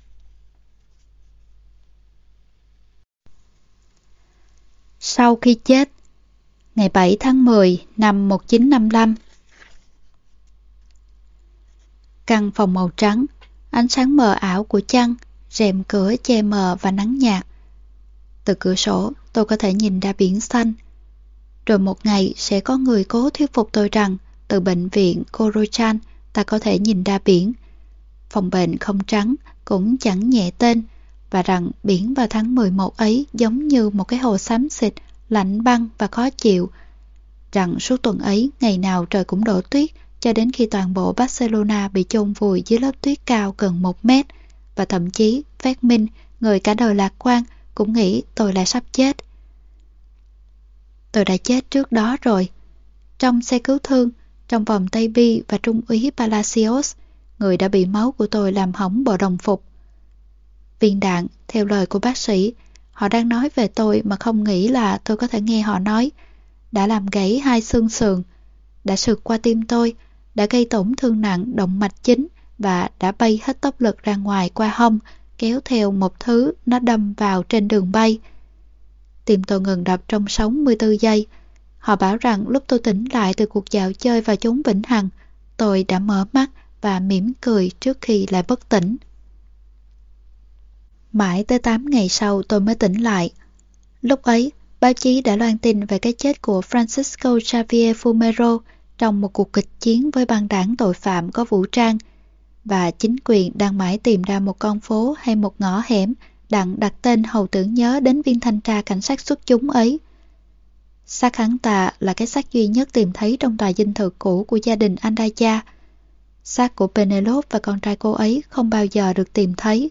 S1: Sau khi chết, ngày bảy tháng mười năm một nghìn chín trăm năm mươi lăm. Căn phòng màu trắng, ánh sáng mờ ảo của chăn, rèm cửa che mờ và nắng nhạt. Từ cửa sổ, tôi có thể nhìn ra biển xanh. Rồi một ngày sẽ có người cố thuyết phục tôi rằng từ bệnh viện Corochan ta có thể nhìn ra biển. Phòng bệnh không trắng, cũng chẳng nhẹ tên, và rằng biển vào tháng mười một ấy giống như một cái hồ xám xịt, lạnh băng và khó chịu. Rằng suốt tuần ấy, ngày nào trời cũng đổ tuyết, cho đến khi toàn bộ Barcelona bị chôn vùi dưới lớp tuyết cao gần một mét, và thậm chí Phát Minh, người cả đời lạc quan, cũng nghĩ tôi là sắp chết. Tôi đã chết trước đó rồi. Trong xe cứu thương, trong vòng tay Bi và Trung úy Palacios, người đã bị máu của tôi làm hỏng bộ đồng phục. Viên đạn, theo lời của bác sĩ, họ đang nói về tôi mà không nghĩ là tôi có thể nghe họ nói, đã làm gãy hai xương sườn, đã sượt qua tim tôi, đã gây tổn thương nặng động mạch chính và đã bay hết tốc lực ra ngoài qua hông, kéo theo một thứ nó đâm vào trên đường bay. Tim tôi ngừng đập trong sáu mươi tư giây. Họ bảo rằng lúc tôi tỉnh lại từ cuộc dạo chơi và chốn vĩnh hằng, tôi đã mở mắt và mỉm cười trước khi lại bất tỉnh. Mãi tới tám ngày sau tôi mới tỉnh lại. Lúc ấy, báo chí đã loan tin về cái chết của Francisco Javier Fumero trong một cuộc kịch chiến với băng đảng tội phạm có vũ trang, và chính quyền đang mãi tìm ra một con phố hay một ngõ hẻm đặng đặt tên hầu tưởng nhớ đến viên thanh tra cảnh sát xuất chúng ấy. Xác hắn ta là cái xác duy nhất tìm thấy trong tòa dinh thự cũ của gia đình Andaya. Xác của Penelope và con trai cô ấy không bao giờ được tìm thấy.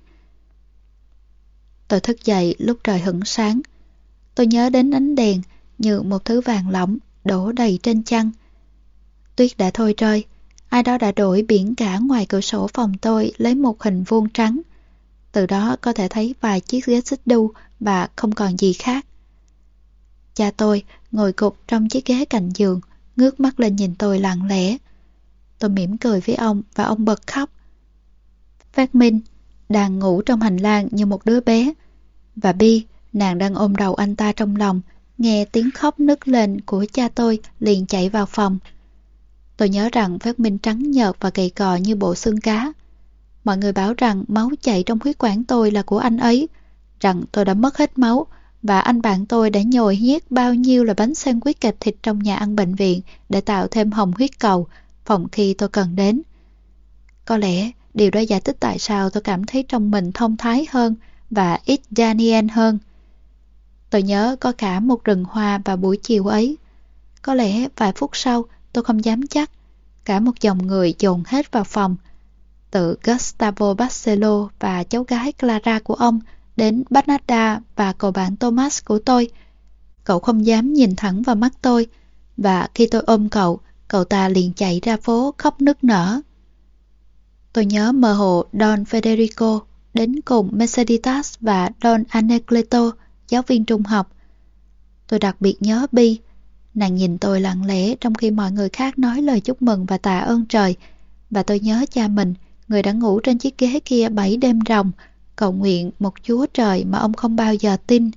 S1: Tôi thức dậy lúc trời hửng sáng. Tôi nhớ đến ánh đèn như một thứ vàng lỏng đổ đầy trên chăn. Tuyết đã thôi rơi. Ai đó đã đổi biển cả ngoài cửa sổ phòng tôi lấy một hình vuông trắng. Từ đó có thể thấy vài chiếc ghế xích đu và không còn gì khác. Cha tôi ngồi gục trong chiếc ghế cạnh giường, ngước mắt lên nhìn tôi lặng lẽ. Tôi mỉm cười với ông và ông bật khóc. Phát Minh đang ngủ trong hành lang như một đứa bé, và Bi, nàng đang ôm đầu anh ta trong lòng, nghe tiếng khóc nức lên của cha tôi liền chạy vào phòng. Tôi nhớ rằng Phát Minh trắng nhợt và gầy gò như bộ xương cá. Mọi người bảo rằng máu chảy trong huyết quản tôi là của anh ấy, rằng tôi đã mất hết máu, và anh bạn tôi đã nhồi nhét bao nhiêu là bánh sandwich kẹp thịt trong nhà ăn bệnh viện để tạo thêm hồng huyết cầu, phòng khi tôi cần đến. Có lẽ điều đó giải thích tại sao tôi cảm thấy trong mình thông thái hơn và ít Daniel hơn. Tôi nhớ có cả một rừng hoa vào buổi chiều ấy. Có lẽ vài phút sau, tôi không dám chắc, cả một dòng người dồn hết vào phòng. Từ Gustavo Barcelo và cháu gái Clara của ông đến Bernarda và cậu bạn Thomas của tôi. Cậu không dám nhìn thẳng vào mắt tôi, và khi tôi ôm cậu, cậu ta liền chạy ra phố khóc nức nở. Tôi nhớ mơ hồ Don Federico đến cùng Merceditas và Don Anacleto, giáo viên trung học. Tôi đặc biệt nhớ Bi. Nàng nhìn tôi lặng lẽ trong khi mọi người khác nói lời chúc mừng và tạ ơn trời. Và tôi nhớ cha mình, người đã ngủ trên chiếc ghế kia bảy đêm ròng, cầu nguyện một Chúa Trời mà ông không bao giờ tin.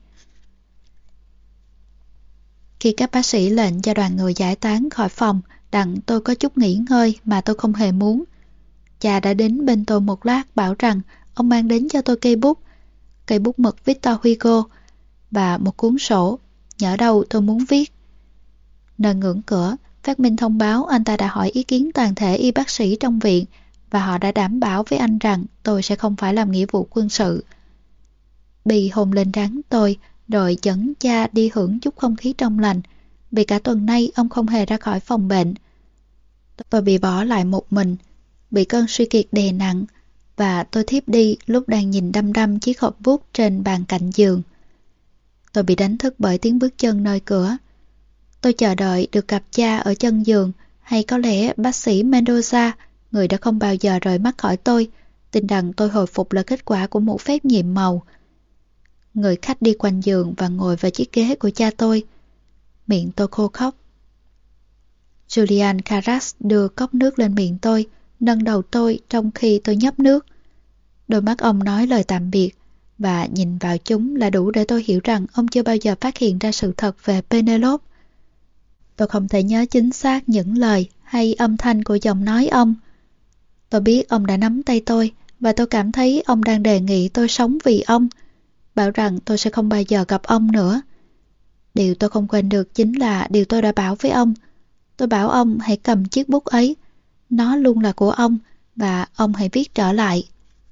S1: Khi các bác sĩ lệnh cho đoàn người giải tán khỏi phòng, đặng tôi có chút nghỉ ngơi mà tôi không hề muốn. Cha đã đến bên tôi một lát bảo rằng ông mang đến cho tôi cây bút, cây bút mực Victor Hugo và một cuốn sổ, nhỡ đâu tôi muốn viết. Nơi ngưỡng cửa, phát minh thông báo anh ta đã hỏi ý kiến toàn thể y bác sĩ trong viện và họ đã đảm bảo với anh rằng tôi sẽ không phải làm nghĩa vụ quân sự. Bì hôn lên trán tôi, rồi dẫn cha đi hưởng chút không khí trong lành, vì cả tuần nay ông không hề ra khỏi phòng bệnh. Tôi bị bỏ lại một mình, bị cơn suy kiệt đè nặng, và tôi thiếp đi lúc đang nhìn đăm đăm chiếc hộp bút trên bàn cạnh giường. Tôi bị đánh thức bởi tiếng bước chân nơi cửa. Tôi chờ đợi được gặp cha ở chân giường, hay có lẽ bác sĩ Mendoza, người đã không bao giờ rời mắt khỏi tôi, tin rằng tôi hồi phục là kết quả của một phép nhiệm màu. Người khách đi quanh giường và ngồi vào chiếc ghế của cha tôi. Miệng tôi khô khóc. Julian Carras đưa cốc nước lên miệng tôi, nâng đầu tôi trong khi tôi nhấp nước. Đôi mắt ông nói lời tạm biệt, và nhìn vào chúng là đủ để tôi hiểu rằng ông chưa bao giờ phát hiện ra sự thật về Penelope. Tôi không thể nhớ chính xác những lời hay âm thanh của giọng nói ông. Tôi biết ông đã nắm tay tôi, và tôi cảm thấy ông đang đề nghị tôi sống vì ông, bảo rằng tôi sẽ không bao giờ gặp ông nữa. Điều tôi không quên được chính là điều tôi đã bảo với ông. Tôi bảo ông hãy cầm chiếc bút ấy. Nó luôn là của ông, và ông hãy viết trở lại.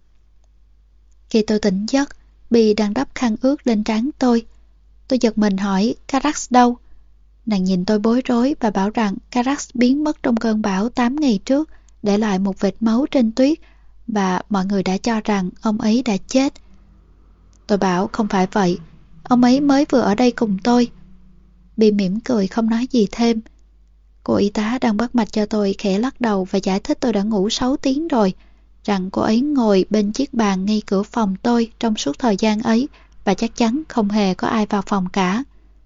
S1: Khi tôi tỉnh giấc, Bì đang đắp khăn ướt lên trán tôi. Tôi giật mình hỏi Carras đâu? Nàng nhìn tôi bối rối và bảo rằng Carras biến mất trong cơn bão tám ngày trước, để lại một vệt máu trên tuyết, và mọi người đã cho rằng ông ấy đã chết. Tôi bảo không phải vậy, ông ấy mới vừa ở đây cùng tôi. Bì mỉm cười không nói gì thêm. Cô y tá đang bắt mạch cho tôi khẽ lắc đầu và giải thích tôi đã ngủ sáu tiếng rồi, rằng cô ấy ngồi bên chiếc bàn ngay cửa phòng tôi trong suốt thời gian ấy và chắc chắn không hề có ai vào phòng cả.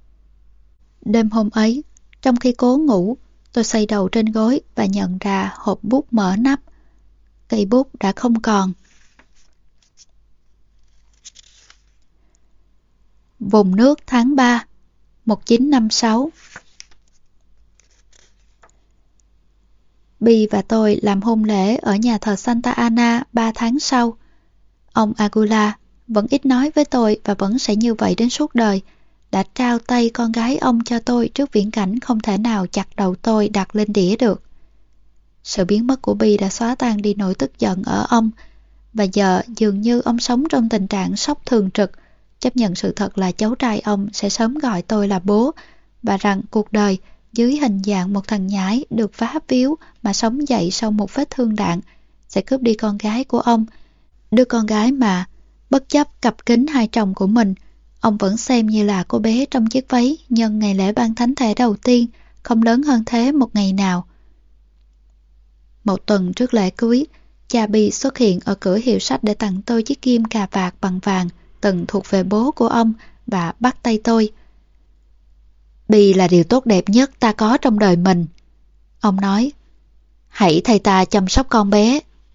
S1: Đêm hôm ấy, trong khi cố ngủ, tôi xoay đầu trên gối và nhận ra hộp bút mở nắp. Cây bút đã không còn. Vùng nước tháng ba, một nghìn chín trăm năm mươi sáu. Bì và tôi làm hôn lễ ở nhà thờ Santa Ana ba tháng sau. Ông Aguilar vẫn ít nói với tôi và vẫn sẽ như vậy đến suốt đời, đã trao tay con gái ông cho tôi trước viễn cảnh không thể nào chặt đầu tôi đặt lên đĩa được. Sự biến mất của Bì đã xóa tan đi nỗi tức giận ở ông, và giờ dường như ông sống trong tình trạng sốc thường trực, chấp nhận sự thật là cháu trai ông sẽ sớm gọi tôi là bố, và rằng cuộc đời dưới hình dạng một thằng nhãi được vá víu mà sống dậy sau một vết thương đạn sẽ cướp đi con gái của ông, đứa con gái mà, bất chấp cặp kính hai chồng của mình, ông vẫn xem như là cô bé trong chiếc váy nhân ngày lễ ban thánh thể đầu tiên, không lớn hơn thế một ngày nào. Một tuần trước lễ cưới, cha Bì xuất hiện ở cửa hiệu sách để tặng tôi chiếc kim cà vạt bằng vàng từng thuộc về bố của ông và bắt tay tôi. Bì là điều tốt đẹp nhất ta có trong đời mình. Ông nói, hãy thay ta chăm sóc con bé.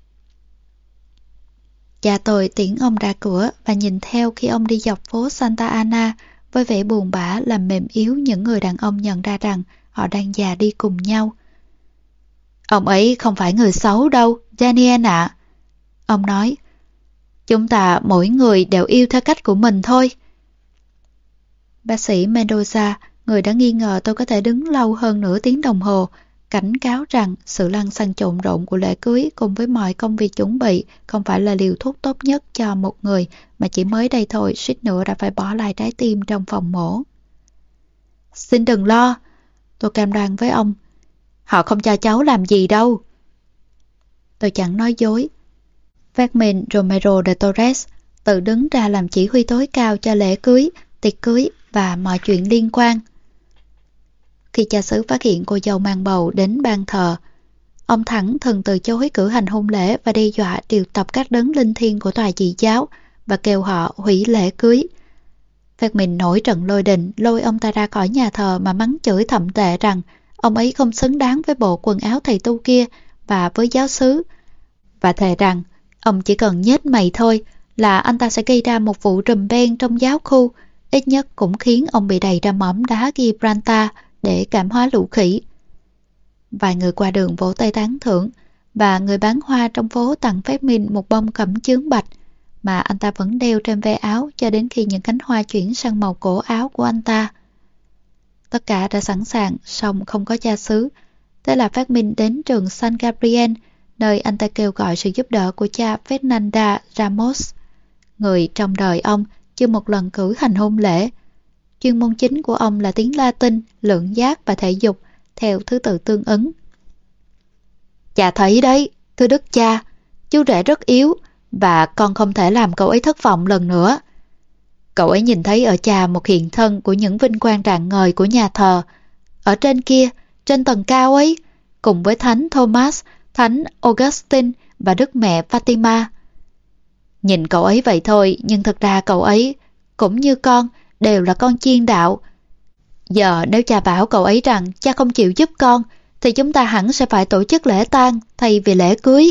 S1: Cha tôi tiễn ông ra cửa và nhìn theo khi ông đi dọc phố Santa Ana với vẻ buồn bã làm mềm yếu những người đàn ông nhận ra rằng họ đang già đi cùng nhau. Ông ấy không phải người xấu đâu, Daniel ạ. À. Ông nói, chúng ta mỗi người đều yêu theo cách của mình thôi. Bác sĩ Mendoza, người đã nghi ngờ tôi có thể đứng lâu hơn nửa tiếng đồng hồ, cảnh cáo rằng sự lăn xăng trộn rộn của lễ cưới cùng với mọi công việc chuẩn bị không phải là liều thuốc tốt nhất cho một người mà chỉ mới đây thôi suýt nữa đã phải bỏ lại trái tim trong phòng mổ. Xin đừng lo, tôi cam đoan với ông, họ không cho cháu làm gì đâu. Tôi chẳng nói dối. Vladimir Romero de Torres tự đứng ra làm chỉ huy tối cao cho lễ cưới, tiệc cưới và mọi chuyện liên quan. Khi cha xứ phát hiện cô dâu mang bầu đến ban thờ, ông thẳng thừng từ chối cử hành hôn lễ và đe dọa điều tập các đấng linh thiêng của tòa dị giáo và kêu họ hủy lễ cưới. Phát mình nổi trận lôi đình, lôi ông ta ra khỏi nhà thờ mà mắng chửi thậm tệ rằng ông ấy không xứng đáng với bộ quần áo thầy tu kia và với giáo xứ, và thề rằng ông chỉ cần nhếch mày thôi là anh ta sẽ gây ra một vụ rùm beng trong giáo khu, ít nhất cũng khiến ông bị đầy ra mỏm đá Gibraltar để cảm hóa lũ khỉ. Vài người qua đường vỗ tay tán thưởng, và người bán hoa trong phố tặng Phát-Minh một bông cẩm chướng bạch mà anh ta vẫn đeo trên ve áo cho đến khi những cánh hoa chuyển sang màu cổ áo của anh ta. Tất cả đã sẵn sàng, song không có cha xứ. Thế là Phát-Minh đến trường San Gabriel, nơi anh ta kêu gọi sự giúp đỡ của cha Fernanda Ramos, người trong đời ông chưa một lần cử hành hôn lễ. Chuyên môn chính của ông là tiếng Latin, lượng giác và thể dục, theo thứ tự tương ứng. Cha thấy đấy, thưa đức cha, chú rể rất yếu, và con không thể làm cậu ấy thất vọng lần nữa. Cậu ấy nhìn thấy ở cha một hiện thân của những vinh quang rạng ngời của nhà thờ. Ở trên kia, trên tầng cao ấy, cùng với Thánh Thomas, Thánh Augustine và Đức Mẹ Fatima. Nhìn cậu ấy vậy thôi, nhưng thật ra cậu ấy, cũng như con, đều là con chiên đạo. Giờ nếu cha bảo cậu ấy rằng cha không chịu giúp con, thì chúng ta hẳn sẽ phải tổ chức lễ tang thay vì lễ cưới.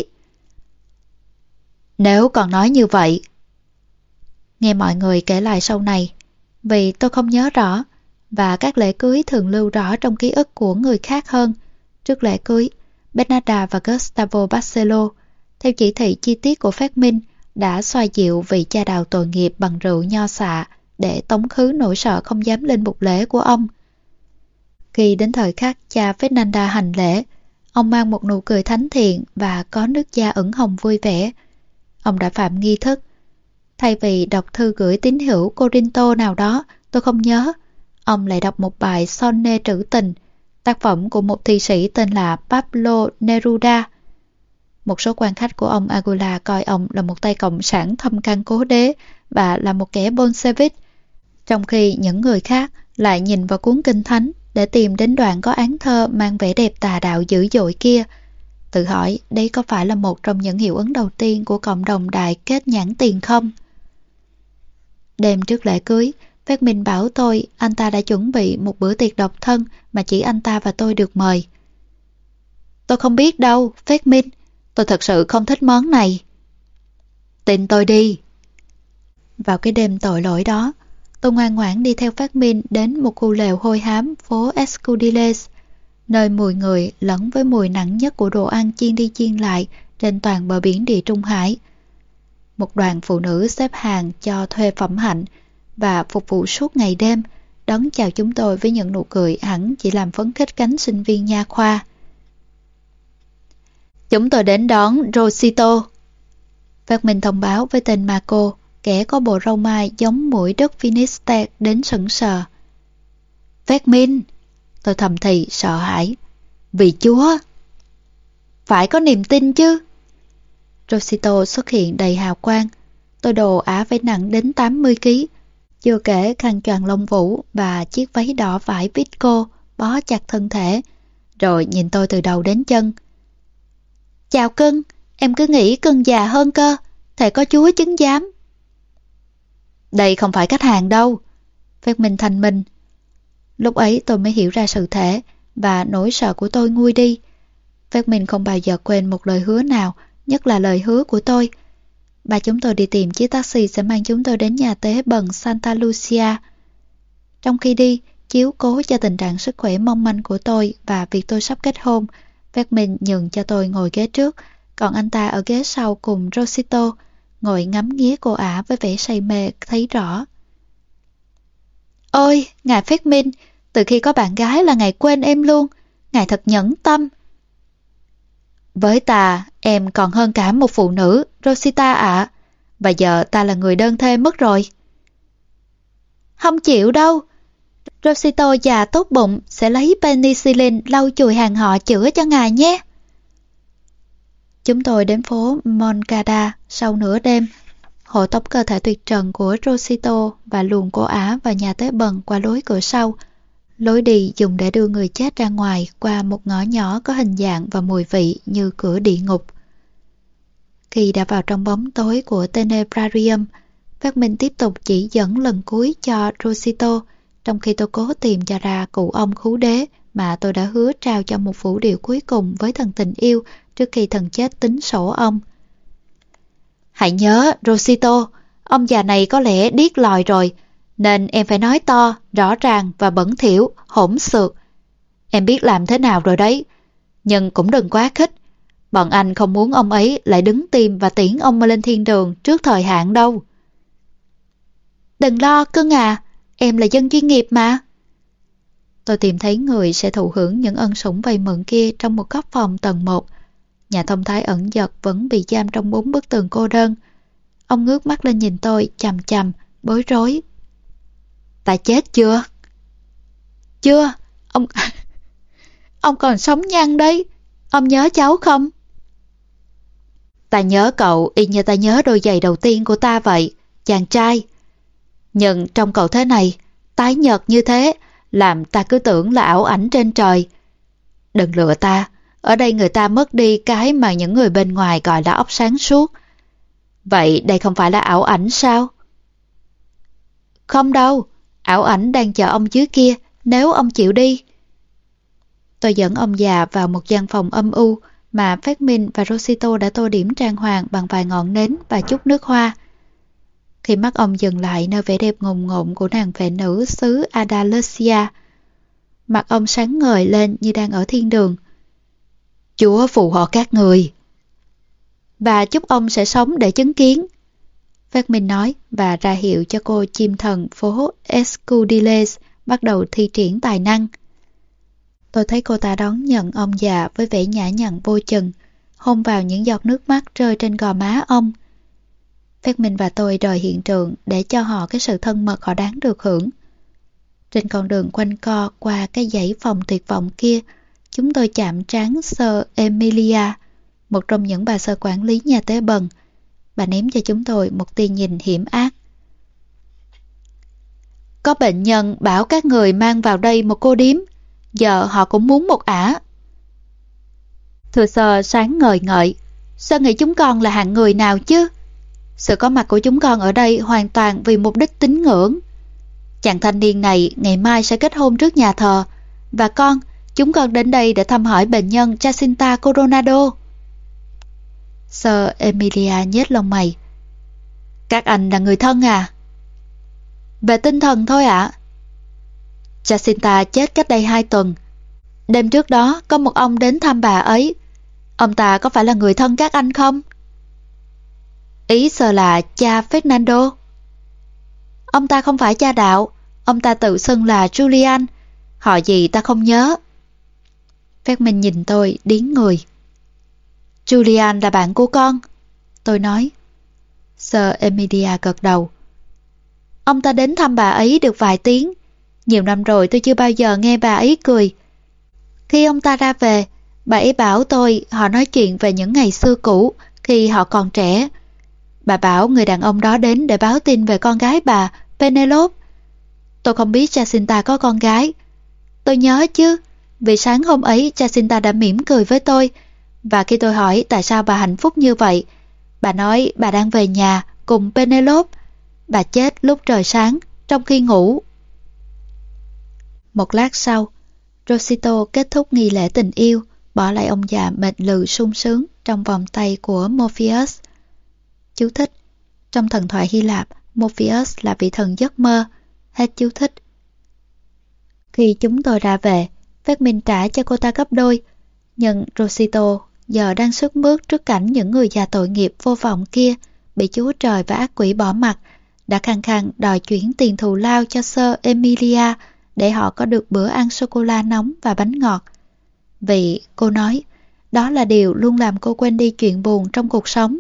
S1: Nếu còn nói như vậy, nghe mọi người kể lại sau này, vì tôi không nhớ rõ, và các lễ cưới thường lưu rõ trong ký ức của người khác hơn. Trước lễ cưới, Bernarda và Gustavo Barcelo, theo chỉ thị chi tiết của Phát-Minh, đã xoa dịu vị cha đào tội nghiệp bằng rượu nho xạ để tống khứ nỗi sợ không dám lên mục lễ của ông. Khi đến thời khắc cha Fernanda hành lễ, ông mang một nụ cười thánh thiện và có nước da ửng hồng vui vẻ. Ông đã phạm nghi thức. Thay vì đọc thư gửi tín hữu Corinto nào đó, tôi không nhớ, ông lại đọc một bài sonnet trữ tình, tác phẩm của một thi sĩ tên là Pablo Neruda. Một số quan khách của ông Agula coi ông là một tay cộng sản thâm căn cố đế và là một kẻ Bolshevik, trong khi những người khác lại nhìn vào cuốn kinh thánh để tìm đến đoạn có án thơ mang vẻ đẹp tà đạo dữ dội kia, tự hỏi đấy có phải là một trong những hiệu ứng đầu tiên của cộng đồng đại kết nhãn tiền không? Đêm trước lễ cưới, Phát-Minh bảo tôi anh ta đã chuẩn bị một bữa tiệc độc thân mà chỉ anh ta và tôi được mời. Tôi không biết đâu, Phát-Minh, tôi thật sự không thích món này. Tin tôi đi. Vào cái đêm tội lỗi đó, tôi ngoan ngoãn đi theo Phát-Minh đến một khu lều hôi hám phố Escudiles, nơi mùi người lẫn với mùi nặng nhất của đồ ăn chiên đi chiên lại trên toàn bờ biển Địa Trung Hải. Một đoàn phụ nữ xếp hàng cho thuê phẩm hạnh và phục vụ suốt ngày đêm, đón chào chúng tôi với những nụ cười hẳn chỉ làm phấn khích cánh sinh viên nha khoa. Chúng tôi đến đón Rosito. Phát-Minh thông báo với tên Marco, kẻ có bộ râu mai giống mũi đất Finisterre đến sững sờ. Phát-Minh, tôi thầm thì sợ hãi. Vì Chúa! Phải có niềm tin chứ. Rosito xuất hiện đầy hào quang. Tôi đồ ả phải nặng đến tám mươi ki lô gam, chưa kể khăn choàng lông vũ và chiếc váy đỏ vải visco bó chặt thân thể, rồi nhìn tôi từ đầu đến chân. Chào cưng, em cứ nghĩ cưng già hơn cơ, thề có Chúa chứng giám. Đây không phải khách hàng đâu, Phát-Minh thanh minh. Lúc ấy tôi mới hiểu ra sự thể, và nỗi sợ của tôi nguôi đi. Phát-Minh không bao giờ quên một lời hứa nào, nhất là lời hứa của tôi. Bà chúng tôi đi tìm chiếc taxi sẽ mang chúng tôi đến nhà tế bần Santa Lucia. Trong khi đi, chiếu cố cho tình trạng sức khỏe mong manh của tôi và việc tôi sắp kết hôn, Phát-Minh nhường cho tôi ngồi ghế trước, còn anh ta ở ghế sau cùng Rosito, ngồi ngắm nghía cô ả với vẻ say mê thấy rõ. Ôi, ngài Phát-Minh, từ khi có bạn gái là ngài quên em luôn, ngài thật nhẫn tâm. Với ta, em còn hơn cả một phụ nữ, Rosita ạ, và giờ ta là người đơn thê mất rồi. Không chịu đâu. Rosito già tốt bụng sẽ lấy penicillin lau chùi hàng họ chữa cho ngài nhé. Chúng tôi đến phố Moncada sau nửa đêm, hộ tống cơ thể tuyệt trần của Rosito và luồn cô ả vào nhà tế bần qua lối cửa sau. Lối đi dùng để đưa người chết ra ngoài qua một ngõ nhỏ có hình dạng và mùi vị như cửa địa ngục. Khi đã vào trong bóng tối của Tenebrarium, Phát-Minh tiếp tục chỉ dẫn lần cuối cho Rosito, trong khi tôi cố tìm cho ra cụ ông khú đế mà tôi đã hứa trao cho một vũ điệu cuối cùng với thần tình yêu trước khi thần chết tính sổ ông. Hãy nhớ, Rosito, ông già này có lẽ điếc lòi rồi, nên em phải nói to, rõ ràng và bẩn thỉu, hỗn xược. Em biết làm thế nào rồi đấy, nhưng cũng đừng quá khích. Bọn anh không muốn ông ấy lại đứng tìm và tiễn ông lên thiên đường trước thời hạn đâu. Đừng lo, cưng à, em là dân chuyên nghiệp mà. Tôi tìm thấy người sẽ thụ hưởng những ân sủng vay mượn kia trong một góc phòng tầng một. Nhà thông thái ẩn dật vẫn bị giam trong bốn bức tường cô đơn. Ông ngước mắt lên nhìn tôi, chằm chằm, bối rối. Ta chết chưa? Chưa, ông... ông còn sống nhăn đấy. Ông nhớ cháu không? Ta nhớ cậu y như ta nhớ đôi giày đầu tiên của ta vậy, chàng trai. Nhưng trong cậu thế này, tái nhợt như thế, làm ta cứ tưởng là ảo ảnh trên trời. Đừng lừa ta, ở đây người ta mất đi cái mà những người bên ngoài gọi là óc sáng suốt. Vậy đây không phải là ảo ảnh sao? Không đâu, ảo ảnh đang chờ ông dưới kia, nếu ông chịu đi. Tôi dẫn ông già vào một gian phòng âm u mà Phát Minh và Rosito đã tô điểm trang hoàng bằng vài ngọn nến và chút nước hoa. Khi mắt ông dừng lại nơi vẻ đẹp ngùng ngộn của nàng vệ nữ xứ Andalusia, mặt ông sáng ngời lên như đang ở thiên đường. Chúa phù hộ các người. Và chúc ông sẽ sống để chứng kiến. Phát Minh nói và ra hiệu cho cô chim thần phố Escudiles bắt đầu thi triển tài năng. Tôi thấy cô ta đón nhận ông già với vẻ nhã nhặn vô chừng, hôn vào những giọt nước mắt rơi trên gò má ông. Phát Minh và tôi rời hiện trường để cho họ cái sự thân mật họ đáng được hưởng. Trên con đường quanh co qua cái dãy phòng tuyệt vọng kia, chúng tôi chạm trán Sir Emilia, một trong những bà sơ quản lý nhà tế bần. Bà ném cho chúng tôi một tia nhìn hiểm ác. Có bệnh nhân bảo các người mang vào đây một cô điếm, giờ họ cũng muốn một ả. Thưa Sir sáng ngời ngợi, Sir nghĩ chúng con là hạng người nào chứ? Sự có mặt của chúng con ở đây hoàn toàn vì mục đích tín ngưỡng. Chàng thanh niên này ngày mai sẽ kết hôn trước nhà thờ, và con, chúng con đến đây để thăm hỏi bệnh nhân Jacinta Coronado. Sir Emilia nhếch lông mày. Các anh là người thân à? Về tinh thần thôi ạ. À? Jacinta chết cách đây hai tuần. Đêm trước đó có một ông đến thăm bà ấy. Ông ta có phải là người thân các anh không? Ý Sir là cha Fernando. Ông ta không phải cha đạo. Ông ta tự xưng là Julian. Họ gì ta không nhớ. Phát Minh nhìn tôi điếng người. Julian là bạn của con, tôi nói. Sir Emilia gật đầu. Ông ta đến thăm bà ấy được vài tiếng. Nhiều năm rồi tôi chưa bao giờ nghe bà ấy cười. Khi ông ta ra về, bà ấy bảo tôi họ nói chuyện về những ngày xưa cũ khi họ còn trẻ. Bà bảo người đàn ông đó đến để báo tin về con gái bà, Penelope. Tôi không biết Jacinta có con gái. Tôi nhớ chứ, vì sáng hôm ấy Jacinta đã mỉm cười với tôi. Và khi tôi hỏi tại sao bà hạnh phúc như vậy, bà nói bà đang về nhà cùng Penelope. Bà chết lúc trời sáng, trong khi ngủ. Một lát sau, Rosito kết thúc nghi lễ tình yêu, bỏ lại ông già mệt lừ sung sướng trong vòng tay của Morpheus. Chú thích: trong thần thoại Hy Lạp, Morpheus là vị thần giấc mơ. Hết chú thích. Khi chúng tôi ra về, Phát Minh trả cho cô ta gấp đôi, nhưng Rosito giờ đang sức mướt trước cảnh những người già tội nghiệp vô vọng kia bị Chúa Trời và ác quỷ bỏ mặt, đã khăng khăng đòi chuyển tiền thù lao cho Sir Emilia để họ có được bữa ăn sô-cô-la nóng và bánh ngọt. Vì, cô nói, đó là điều luôn làm cô quên đi chuyện buồn trong cuộc sống.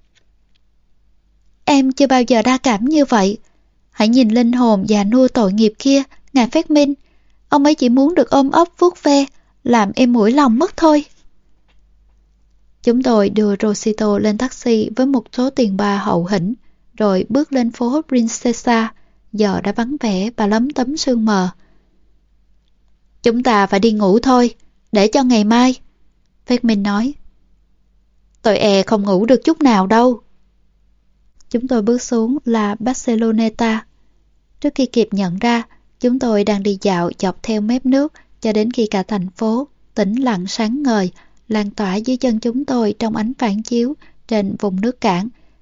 S1: Em chưa bao giờ đa cảm như vậy. Hãy nhìn linh hồn già nua tội nghiệp kia, ngài Phát Minh. Ông ấy chỉ muốn được ôm ấp vuốt ve, làm em mũi lòng mất thôi. Chúng tôi đưa Rosito lên taxi với một số tiền bạc hậu hĩnh, rồi bước lên phố Princesa, giờ đã vắng vẻ và lấm tấm sương mờ. Chúng ta phải đi ngủ thôi, để cho ngày mai, Phát Minh nói. Tôi e không ngủ được chút nào đâu. Chúng tôi bước xuống La Barceloneta. Trước khi kịp nhận ra, chúng tôi đang đi dạo dọc theo mép nước cho đến khi cả thành phố, tĩnh lặng sáng ngời, lan tỏa dưới chân chúng tôi trong ánh phản chiếu trên vùng nước cảng,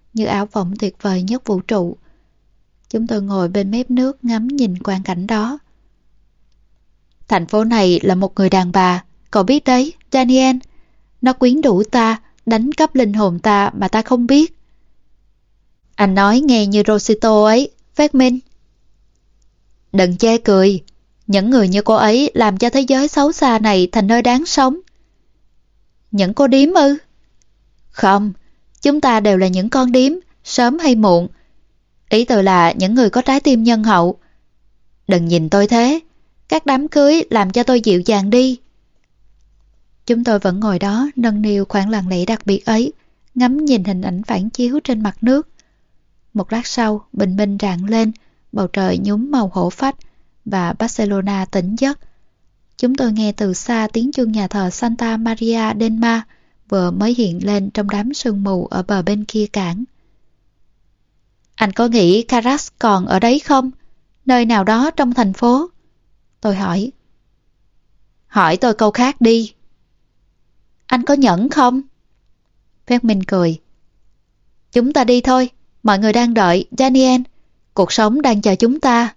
S1: như ảo vọng tuyệt vời nhất vũ trụ. Chúng tôi ngồi bên mép nước ngắm nhìn quang cảnh đó. Thành phố này là một người đàn bà, cậu biết đấy, Daniel. Nó quyến rũ ta, đánh cắp linh hồn ta mà ta không biết. Anh nói nghe như Rosito ấy, Phát Minh. Đừng chê cười, những người như cô ấy làm cho thế giới xấu xa này thành nơi đáng sống. Những cô điếm ư? Không, chúng ta đều là những con điếm, sớm hay muộn. Ý tôi là những người có trái tim nhân hậu. Đừng nhìn tôi thế, các đám cưới làm cho tôi dịu dàng đi. Chúng tôi vẫn ngồi đó nâng niu khoảng lặng lẽ đặc biệt ấy, ngắm nhìn hình ảnh phản chiếu trên mặt nước. Một lát sau, bình minh rạng lên, bầu trời nhúm màu hổ phách và Barcelona tỉnh giấc. Chúng tôi nghe từ xa tiếng chuông nhà thờ Santa Maria del Mar vừa mới hiện lên trong đám sương mù ở bờ bên kia cảng. Anh có nghĩ Carras còn ở đấy không? Nơi nào đó trong thành phố? Tôi hỏi. Hỏi tôi câu khác đi. Anh có nhẫn không? Phát Minh cười. Chúng ta đi thôi, mọi người đang đợi, Daniel. Cuộc sống đang chờ chúng ta.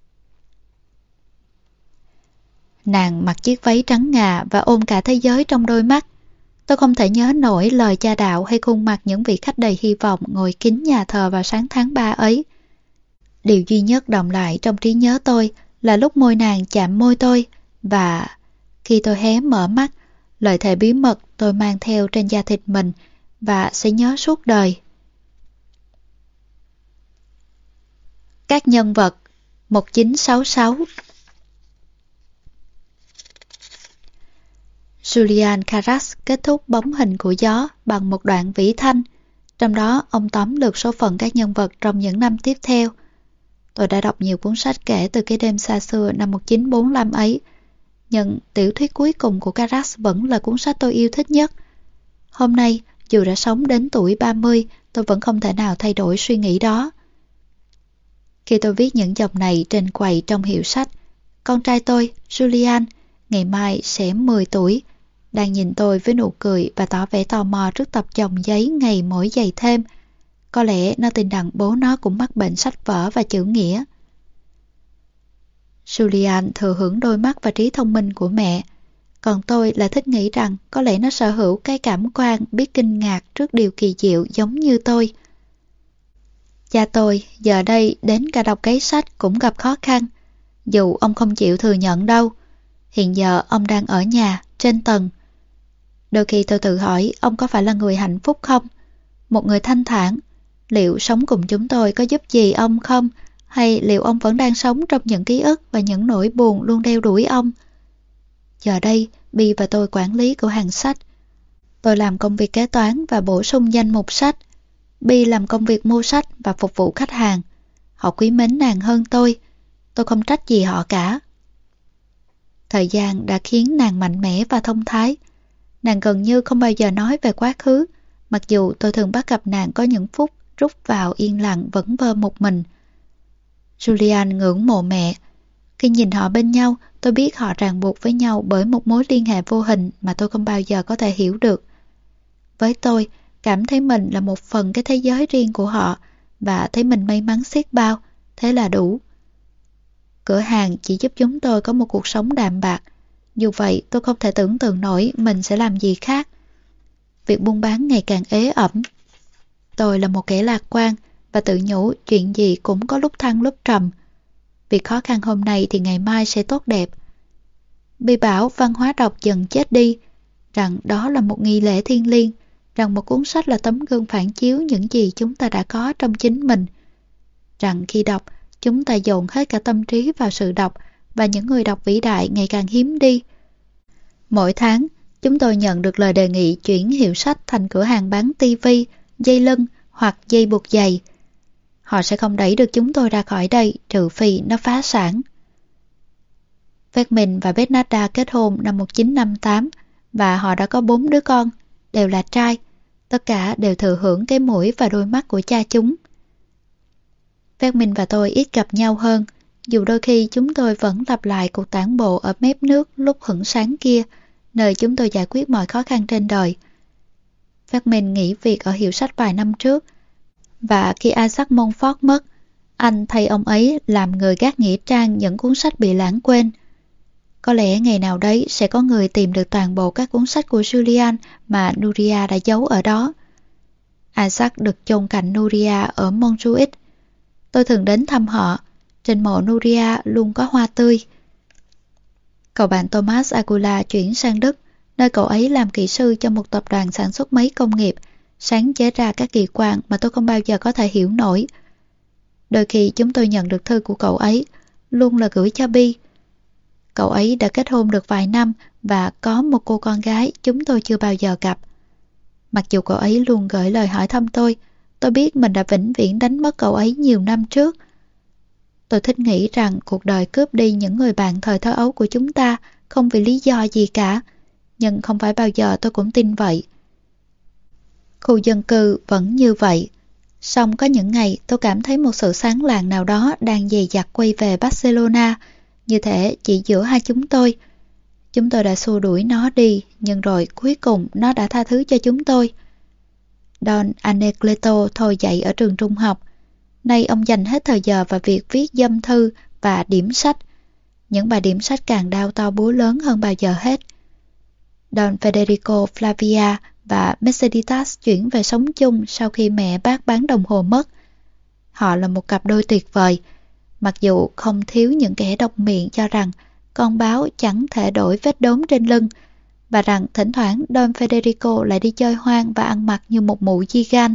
S1: Nàng mặc chiếc váy trắng ngà và ôm cả thế giới trong đôi mắt. Tôi không thể nhớ nổi lời cha đạo hay khuôn mặt những vị khách đầy hy vọng ngồi kín nhà thờ vào sáng tháng ba ấy. Điều duy nhất đọng lại trong trí nhớ tôi là lúc môi nàng chạm môi tôi, và khi tôi hé mở mắt, lời thề bí mật tôi mang theo trên da thịt mình và sẽ nhớ suốt đời. Các nhân vật một nghìn chín trăm sáu mươi sáu. Julian Carras kết thúc Bóng hình của gió bằng một đoạn vĩ thanh, trong đó ông tóm lược số phận các nhân vật trong những năm tiếp theo. Tôi đã đọc nhiều cuốn sách kể từ cái đêm xa xưa năm một nghìn chín trăm bốn mươi lăm ấy, nhưng tiểu thuyết cuối cùng của Carras vẫn là cuốn sách tôi yêu thích nhất. Hôm nay, dù đã sống đến tuổi ba mươi, tôi vẫn không thể nào thay đổi suy nghĩ đó. Khi tôi viết những dòng này trên quầy trong hiệu sách, con trai tôi, Julian, ngày mai sẽ mười tuổi, đang nhìn tôi với nụ cười và tỏ vẻ tò mò trước tập chồng giấy ngày mỗi dày thêm. Có lẽ nó tin rằng bố nó cũng mắc bệnh sách vở và chữ nghĩa. Julian thừa hưởng đôi mắt và trí thông minh của mẹ, còn tôi là thích nghĩ rằng có lẽ nó sở hữu cái cảm quan biết kinh ngạc trước điều kỳ diệu giống như tôi. Cha tôi giờ đây đến cả đọc kấy sách cũng gặp khó khăn, dù ông không chịu thừa nhận đâu. Hiện giờ ông đang ở nhà, trên tầng. Đôi khi tôi tự hỏi ông có phải là người hạnh phúc không? Một người thanh thản. Liệu sống cùng chúng tôi có giúp gì ông không? Hay liệu ông vẫn đang sống trong những ký ức và những nỗi buồn luôn đeo đuổi ông? Giờ đây, Bi và tôi quản lý cửa hàng sách. Tôi làm công việc kế toán và bổ sung danh mục sách. Bi làm công việc mua sách và phục vụ khách hàng. Họ quý mến nàng hơn tôi. Tôi không trách gì họ cả. Thời gian đã khiến nàng mạnh mẽ và thông thái. Nàng gần như không bao giờ nói về quá khứ, mặc dù tôi thường bắt gặp nàng có những phút rút vào yên lặng vẩn vơ một mình. Julian ngưỡng mộ mẹ. Khi nhìn họ bên nhau, tôi biết họ ràng buộc với nhau bởi một mối liên hệ vô hình mà tôi không bao giờ có thể hiểu được. Với tôi, cảm thấy mình là một phần cái thế giới riêng của họ và thấy mình may mắn xiết bao, thế là đủ. Cửa hàng chỉ giúp chúng tôi có một cuộc sống đạm bạc. Dù vậy, tôi không thể tưởng tượng nổi mình sẽ làm gì khác. Việc buôn bán ngày càng ế ẩm. Tôi là một kẻ lạc quan và tự nhủ chuyện gì cũng có lúc thăng lúc trầm. Việc khó khăn hôm nay thì ngày mai sẽ tốt đẹp. Bi bảo văn hóa đọc dần chết đi, rằng đó là một nghi lễ thiêng liêng, rằng một cuốn sách là tấm gương phản chiếu những gì chúng ta đã có trong chính mình, rằng khi đọc, chúng ta dồn hết cả tâm trí vào sự đọc và những người đọc vĩ đại ngày càng hiếm đi. Mỗi tháng, chúng tôi nhận được lời đề nghị chuyển hiệu sách thành cửa hàng bán tivi, dây lưng hoặc dây buộc giày. Họ sẽ không đẩy được chúng tôi ra khỏi đây trừ phi nó phá sản. Vermin và Bernarda kết hôn năm một nghìn chín trăm năm mươi tám và họ đã có bốn đứa con, đều là trai. Tất cả đều thừa hưởng cái mũi và đôi mắt của cha chúng. Vermin và tôi ít gặp nhau hơn, dù đôi khi chúng tôi vẫn lặp lại cuộc tản bộ ở mép nước lúc hửng sáng kia, nơi chúng tôi giải quyết mọi khó khăn trên đời. Vermin nghỉ việc ở hiệu sách vài năm trước. Và khi Isaac Montfort mất, anh thay ông ấy làm người gác nghĩa trang những cuốn sách bị lãng quên. Có lẽ ngày nào đấy sẽ có người tìm được toàn bộ các cuốn sách của Julian mà Nuria đã giấu ở đó. Isaac được chôn cạnh Nuria ở Montjuic. Tôi thường đến thăm họ. Trên mộ Nuria luôn có hoa tươi. Cậu bạn Thomas Agula chuyển sang Đức, nơi cậu ấy làm kỹ sư cho một tập đoàn sản xuất máy công nghiệp, sáng chế ra các kỳ quan mà tôi không bao giờ có thể hiểu nổi. Đôi khi chúng tôi nhận được thư của cậu ấy, luôn là gửi cho Bi. Cậu ấy đã kết hôn được vài năm và có một cô con gái chúng tôi chưa bao giờ gặp. Mặc dù cậu ấy luôn gửi lời hỏi thăm tôi, tôi biết mình đã vĩnh viễn đánh mất cậu ấy nhiều năm trước. Tôi thích nghĩ rằng cuộc đời cướp đi những người bạn thời thơ ấu của chúng ta không vì lý do gì cả, nhưng không phải bao giờ tôi cũng tin vậy. Khu dân cư vẫn như vậy. Song có những ngày tôi cảm thấy một sự sáng lạng nào đó đang dày dặt quay về Barcelona, như thể chỉ giữa hai chúng tôi. Chúng tôi đã xua đuổi nó đi, nhưng rồi cuối cùng nó đã tha thứ cho chúng tôi. Don Anacleto thôi dạy ở trường trung học. Nay ông dành hết thời giờ vào việc viết dâm thư và điểm sách. Những bài điểm sách càng đao to búa lớn hơn bao giờ hết. Don Federico Flavia và Merceditas chuyển về sống chung sau khi mẹ bác bán đồng hồ mất. Họ là một cặp đôi tuyệt vời, mặc dù không thiếu những kẻ độc miệng cho rằng con báo chẳng thể đổi vết đốm trên lưng, và rằng thỉnh thoảng Don Federico lại đi chơi hoang và ăn mặc như một mụ di gan.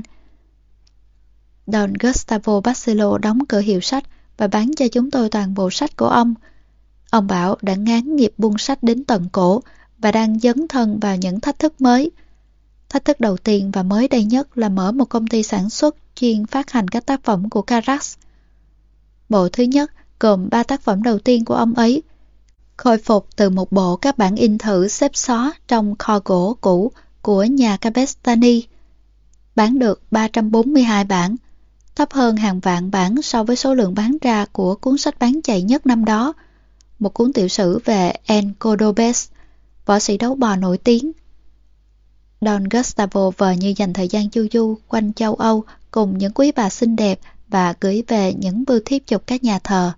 S1: Don Gustavo Barcelo đóng cửa hiệu sách và bán cho chúng tôi toàn bộ sách của ông. Ông bảo đã ngán nghiệp buôn sách đến tận cổ và đang dấn thân vào những thách thức mới. Thách thức đầu tiên và mới đây nhất là mở một công ty sản xuất chuyên phát hành các tác phẩm của Carax. Bộ thứ nhất gồm ba tác phẩm đầu tiên của ông ấy, khôi phục từ một bộ các bản in thử xếp xó trong kho gỗ cũ của nhà Cabestany, bán được ba trăm bốn mươi hai bản, thấp hơn hàng vạn bản so với số lượng bán ra của cuốn sách bán chạy nhất năm đó, một cuốn tiểu sử về En Cordobés, võ sĩ đấu bò nổi tiếng. Don Gustavo vờ như dành thời gian chu du quanh châu Âu cùng những quý bà xinh đẹp và gửi về những bưu thiếp chụp các nhà thờ.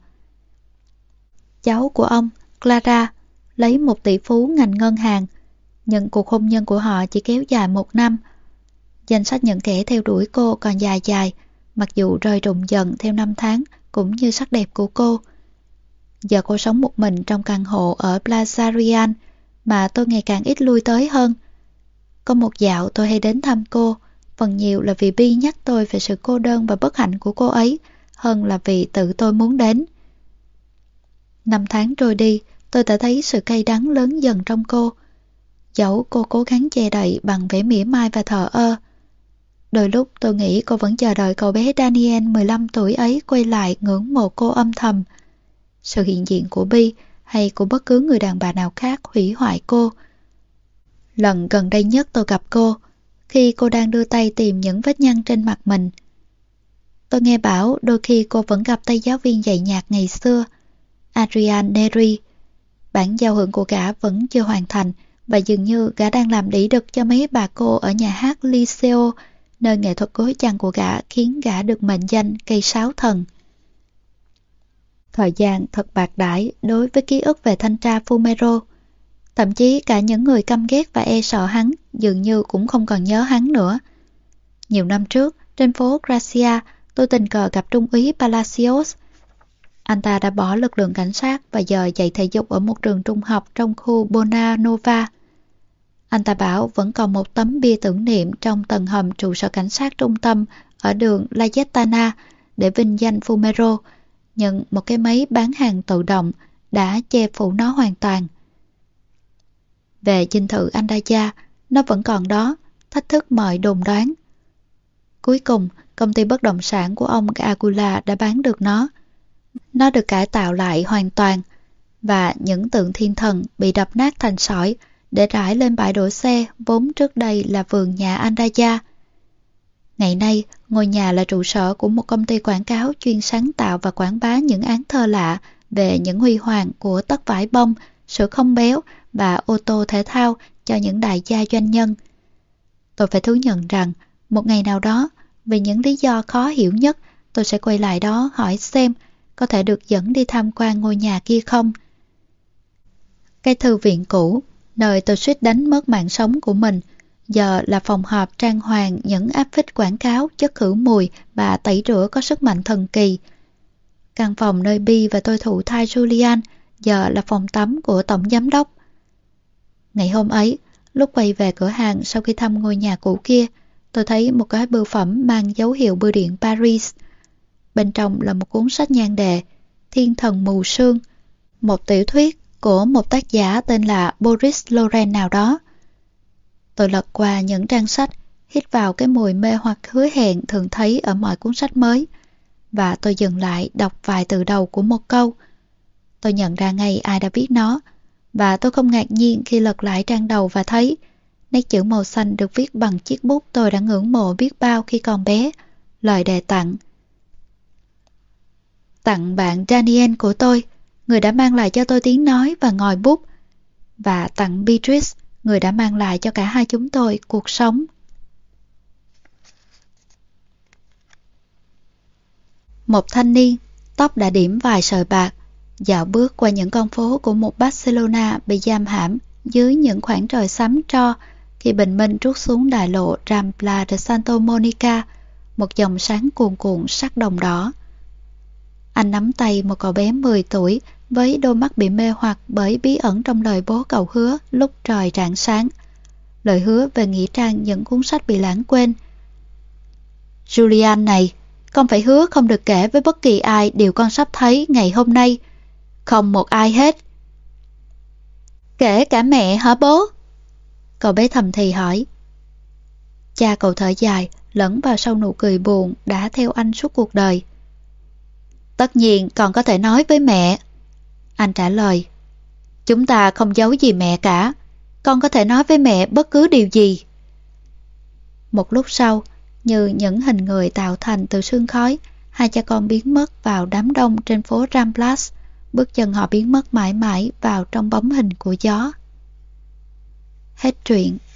S1: Cháu của ông, Clara, lấy một tỷ phú ngành ngân hàng, nhưng cuộc hôn nhân của họ chỉ kéo dài một năm. Danh sách những kẻ theo đuổi cô còn dài dài, mặc dù rơi rụng dần theo năm tháng cũng như sắc đẹp của cô. Giờ cô sống một mình trong căn hộ ở Plaza Rian mà tôi ngày càng ít lui tới hơn. Có một dạo tôi hay đến thăm cô, phần nhiều là vì Bi nhắc tôi về sự cô đơn và bất hạnh của cô ấy, hơn là vì tự tôi muốn đến. Năm tháng trôi đi, tôi đã thấy sự cay đắng lớn dần trong cô. Dẫu cô cố gắng che đậy bằng vẻ mỉa mai và thờ ơ. Đôi lúc tôi nghĩ cô vẫn chờ đợi cậu bé Daniel mười lăm tuổi ấy quay lại ngưỡng mộ cô âm thầm. Sự hiện diện của Bi hay của bất cứ người đàn bà nào khác hủy hoại cô. Lần gần đây nhất tôi gặp cô, khi cô đang đưa tay tìm những vết nhăn trên mặt mình. Tôi nghe bảo đôi khi cô vẫn gặp tay giáo viên dạy nhạc ngày xưa, Adrian Neri. Bản giao hưởng của gã vẫn chưa hoàn thành và dường như gã đang làm đĩ đực cho mấy bà cô ở nhà hát Liceo, nơi nghệ thuật gối chăn của gã khiến gã được mệnh danh cây sáo thần. Thời gian thật bạc đãi đối với ký ức về thanh tra Fumero. Thậm chí cả những người căm ghét và e sợ hắn dường như cũng không còn nhớ hắn nữa. Nhiều năm trước, trên phố Gracia, tôi tình cờ gặp Trung úy Palacios. Anh ta đã bỏ lực lượng cảnh sát và giờ dạy thể dục ở một trường trung học trong khu Bonanova. Anh ta bảo vẫn còn một tấm bia tưởng niệm trong tầng hầm trụ sở cảnh sát trung tâm ở đường La Getana để vinh danh Fumero, nhưng một cái máy bán hàng tự động đã che phủ nó hoàn toàn. Về dinh thự Andaya, nó vẫn còn đó, thách thức mọi đồn đoán. Cuối cùng, công ty bất động sản của ông Agula đã bán được nó. Nó được cải tạo lại hoàn toàn, và những tượng thiên thần bị đập nát thành sỏi để rải lên bãi đổ xe vốn trước đây là vườn nhà Andaya. Ngày nay, ngôi nhà là trụ sở của một công ty quảng cáo chuyên sáng tạo và quảng bá những án thơ lạ về những huy hoàng của tất vải bông, sữa không béo và ô tô thể thao cho những đại gia doanh nhân. Tôi phải thú nhận rằng, một ngày nào đó, Vì những lý do khó hiểu nhất, tôi sẽ quay lại đó hỏi xem có thể được dẫn đi tham quan ngôi nhà kia không. Cái thư viện cũ, nơi tôi suýt đánh mất mạng sống của mình, giờ là phòng họp trang hoàng những áp phích quảng cáo, chất khử mùi và tẩy rửa có sức mạnh thần kỳ. Căn phòng nơi Bi và tôi thụ thai Julian giờ là phòng tắm của tổng giám đốc. Ngày hôm ấy, lúc quay về cửa hàng sau khi thăm ngôi nhà cũ kia, tôi thấy một cái bưu phẩm mang dấu hiệu bưu điện Paris. Bên trong là một cuốn sách nhan đề Thiên thần mù sương, một tiểu thuyết của một tác giả tên là Boris Loren nào đó. Tôi lật qua những trang sách, hít vào cái mùi mê hoặc hứa hẹn thường thấy ở mọi cuốn sách mới, và tôi dừng lại đọc vài từ đầu của một câu. Tôi nhận ra ngay ai đã viết nó, và tôi không ngạc nhiên khi lật lại trang đầu và thấy nét chữ màu xanh được viết bằng chiếc bút tôi đã ngưỡng mộ biết bao khi còn bé. Lời đề tặng: tặng bạn Daniel của tôi, người đã mang lại cho tôi tiếng nói và ngòi bút, và tặng Beatrice, người đã mang lại cho cả hai chúng tôi cuộc sống. Một thanh niên, tóc đã điểm vài sợi bạc, dạo bước qua những con phố của một Barcelona bị giam hãm dưới những khoảng trời xám tro khi bình minh trút xuống đại lộ Rambla de Santa Monica, một dòng sáng cuồn cuộn sắc đồng đỏ. Anh nắm tay một cậu bé mười tuổi với đôi mắt bị mê hoặc bởi bí ẩn trong lời bố cậu hứa lúc trời rạng sáng. Lời hứa về nghĩa trang những cuốn sách bị lãng quên. Julian này, con phải hứa không được kể với bất kỳ ai điều con sắp thấy ngày hôm nay. Không một ai hết. Kể cả mẹ hả bố? Cậu bé thầm thì hỏi. Cha cậu thở dài, lẫn vào sau nụ cười buồn đã theo anh suốt cuộc đời. Tất nhiên con có thể nói với mẹ. Anh trả lời. Chúng ta không giấu gì mẹ cả. Con có thể nói với mẹ bất cứ điều gì. Một lúc sau, như những hình người tạo thành từ sương khói, hai cha con biến mất vào đám đông trên phố Ramblas. Bước chân họ biến mất mãi mãi vào trong bóng hình của gió. Hết truyện.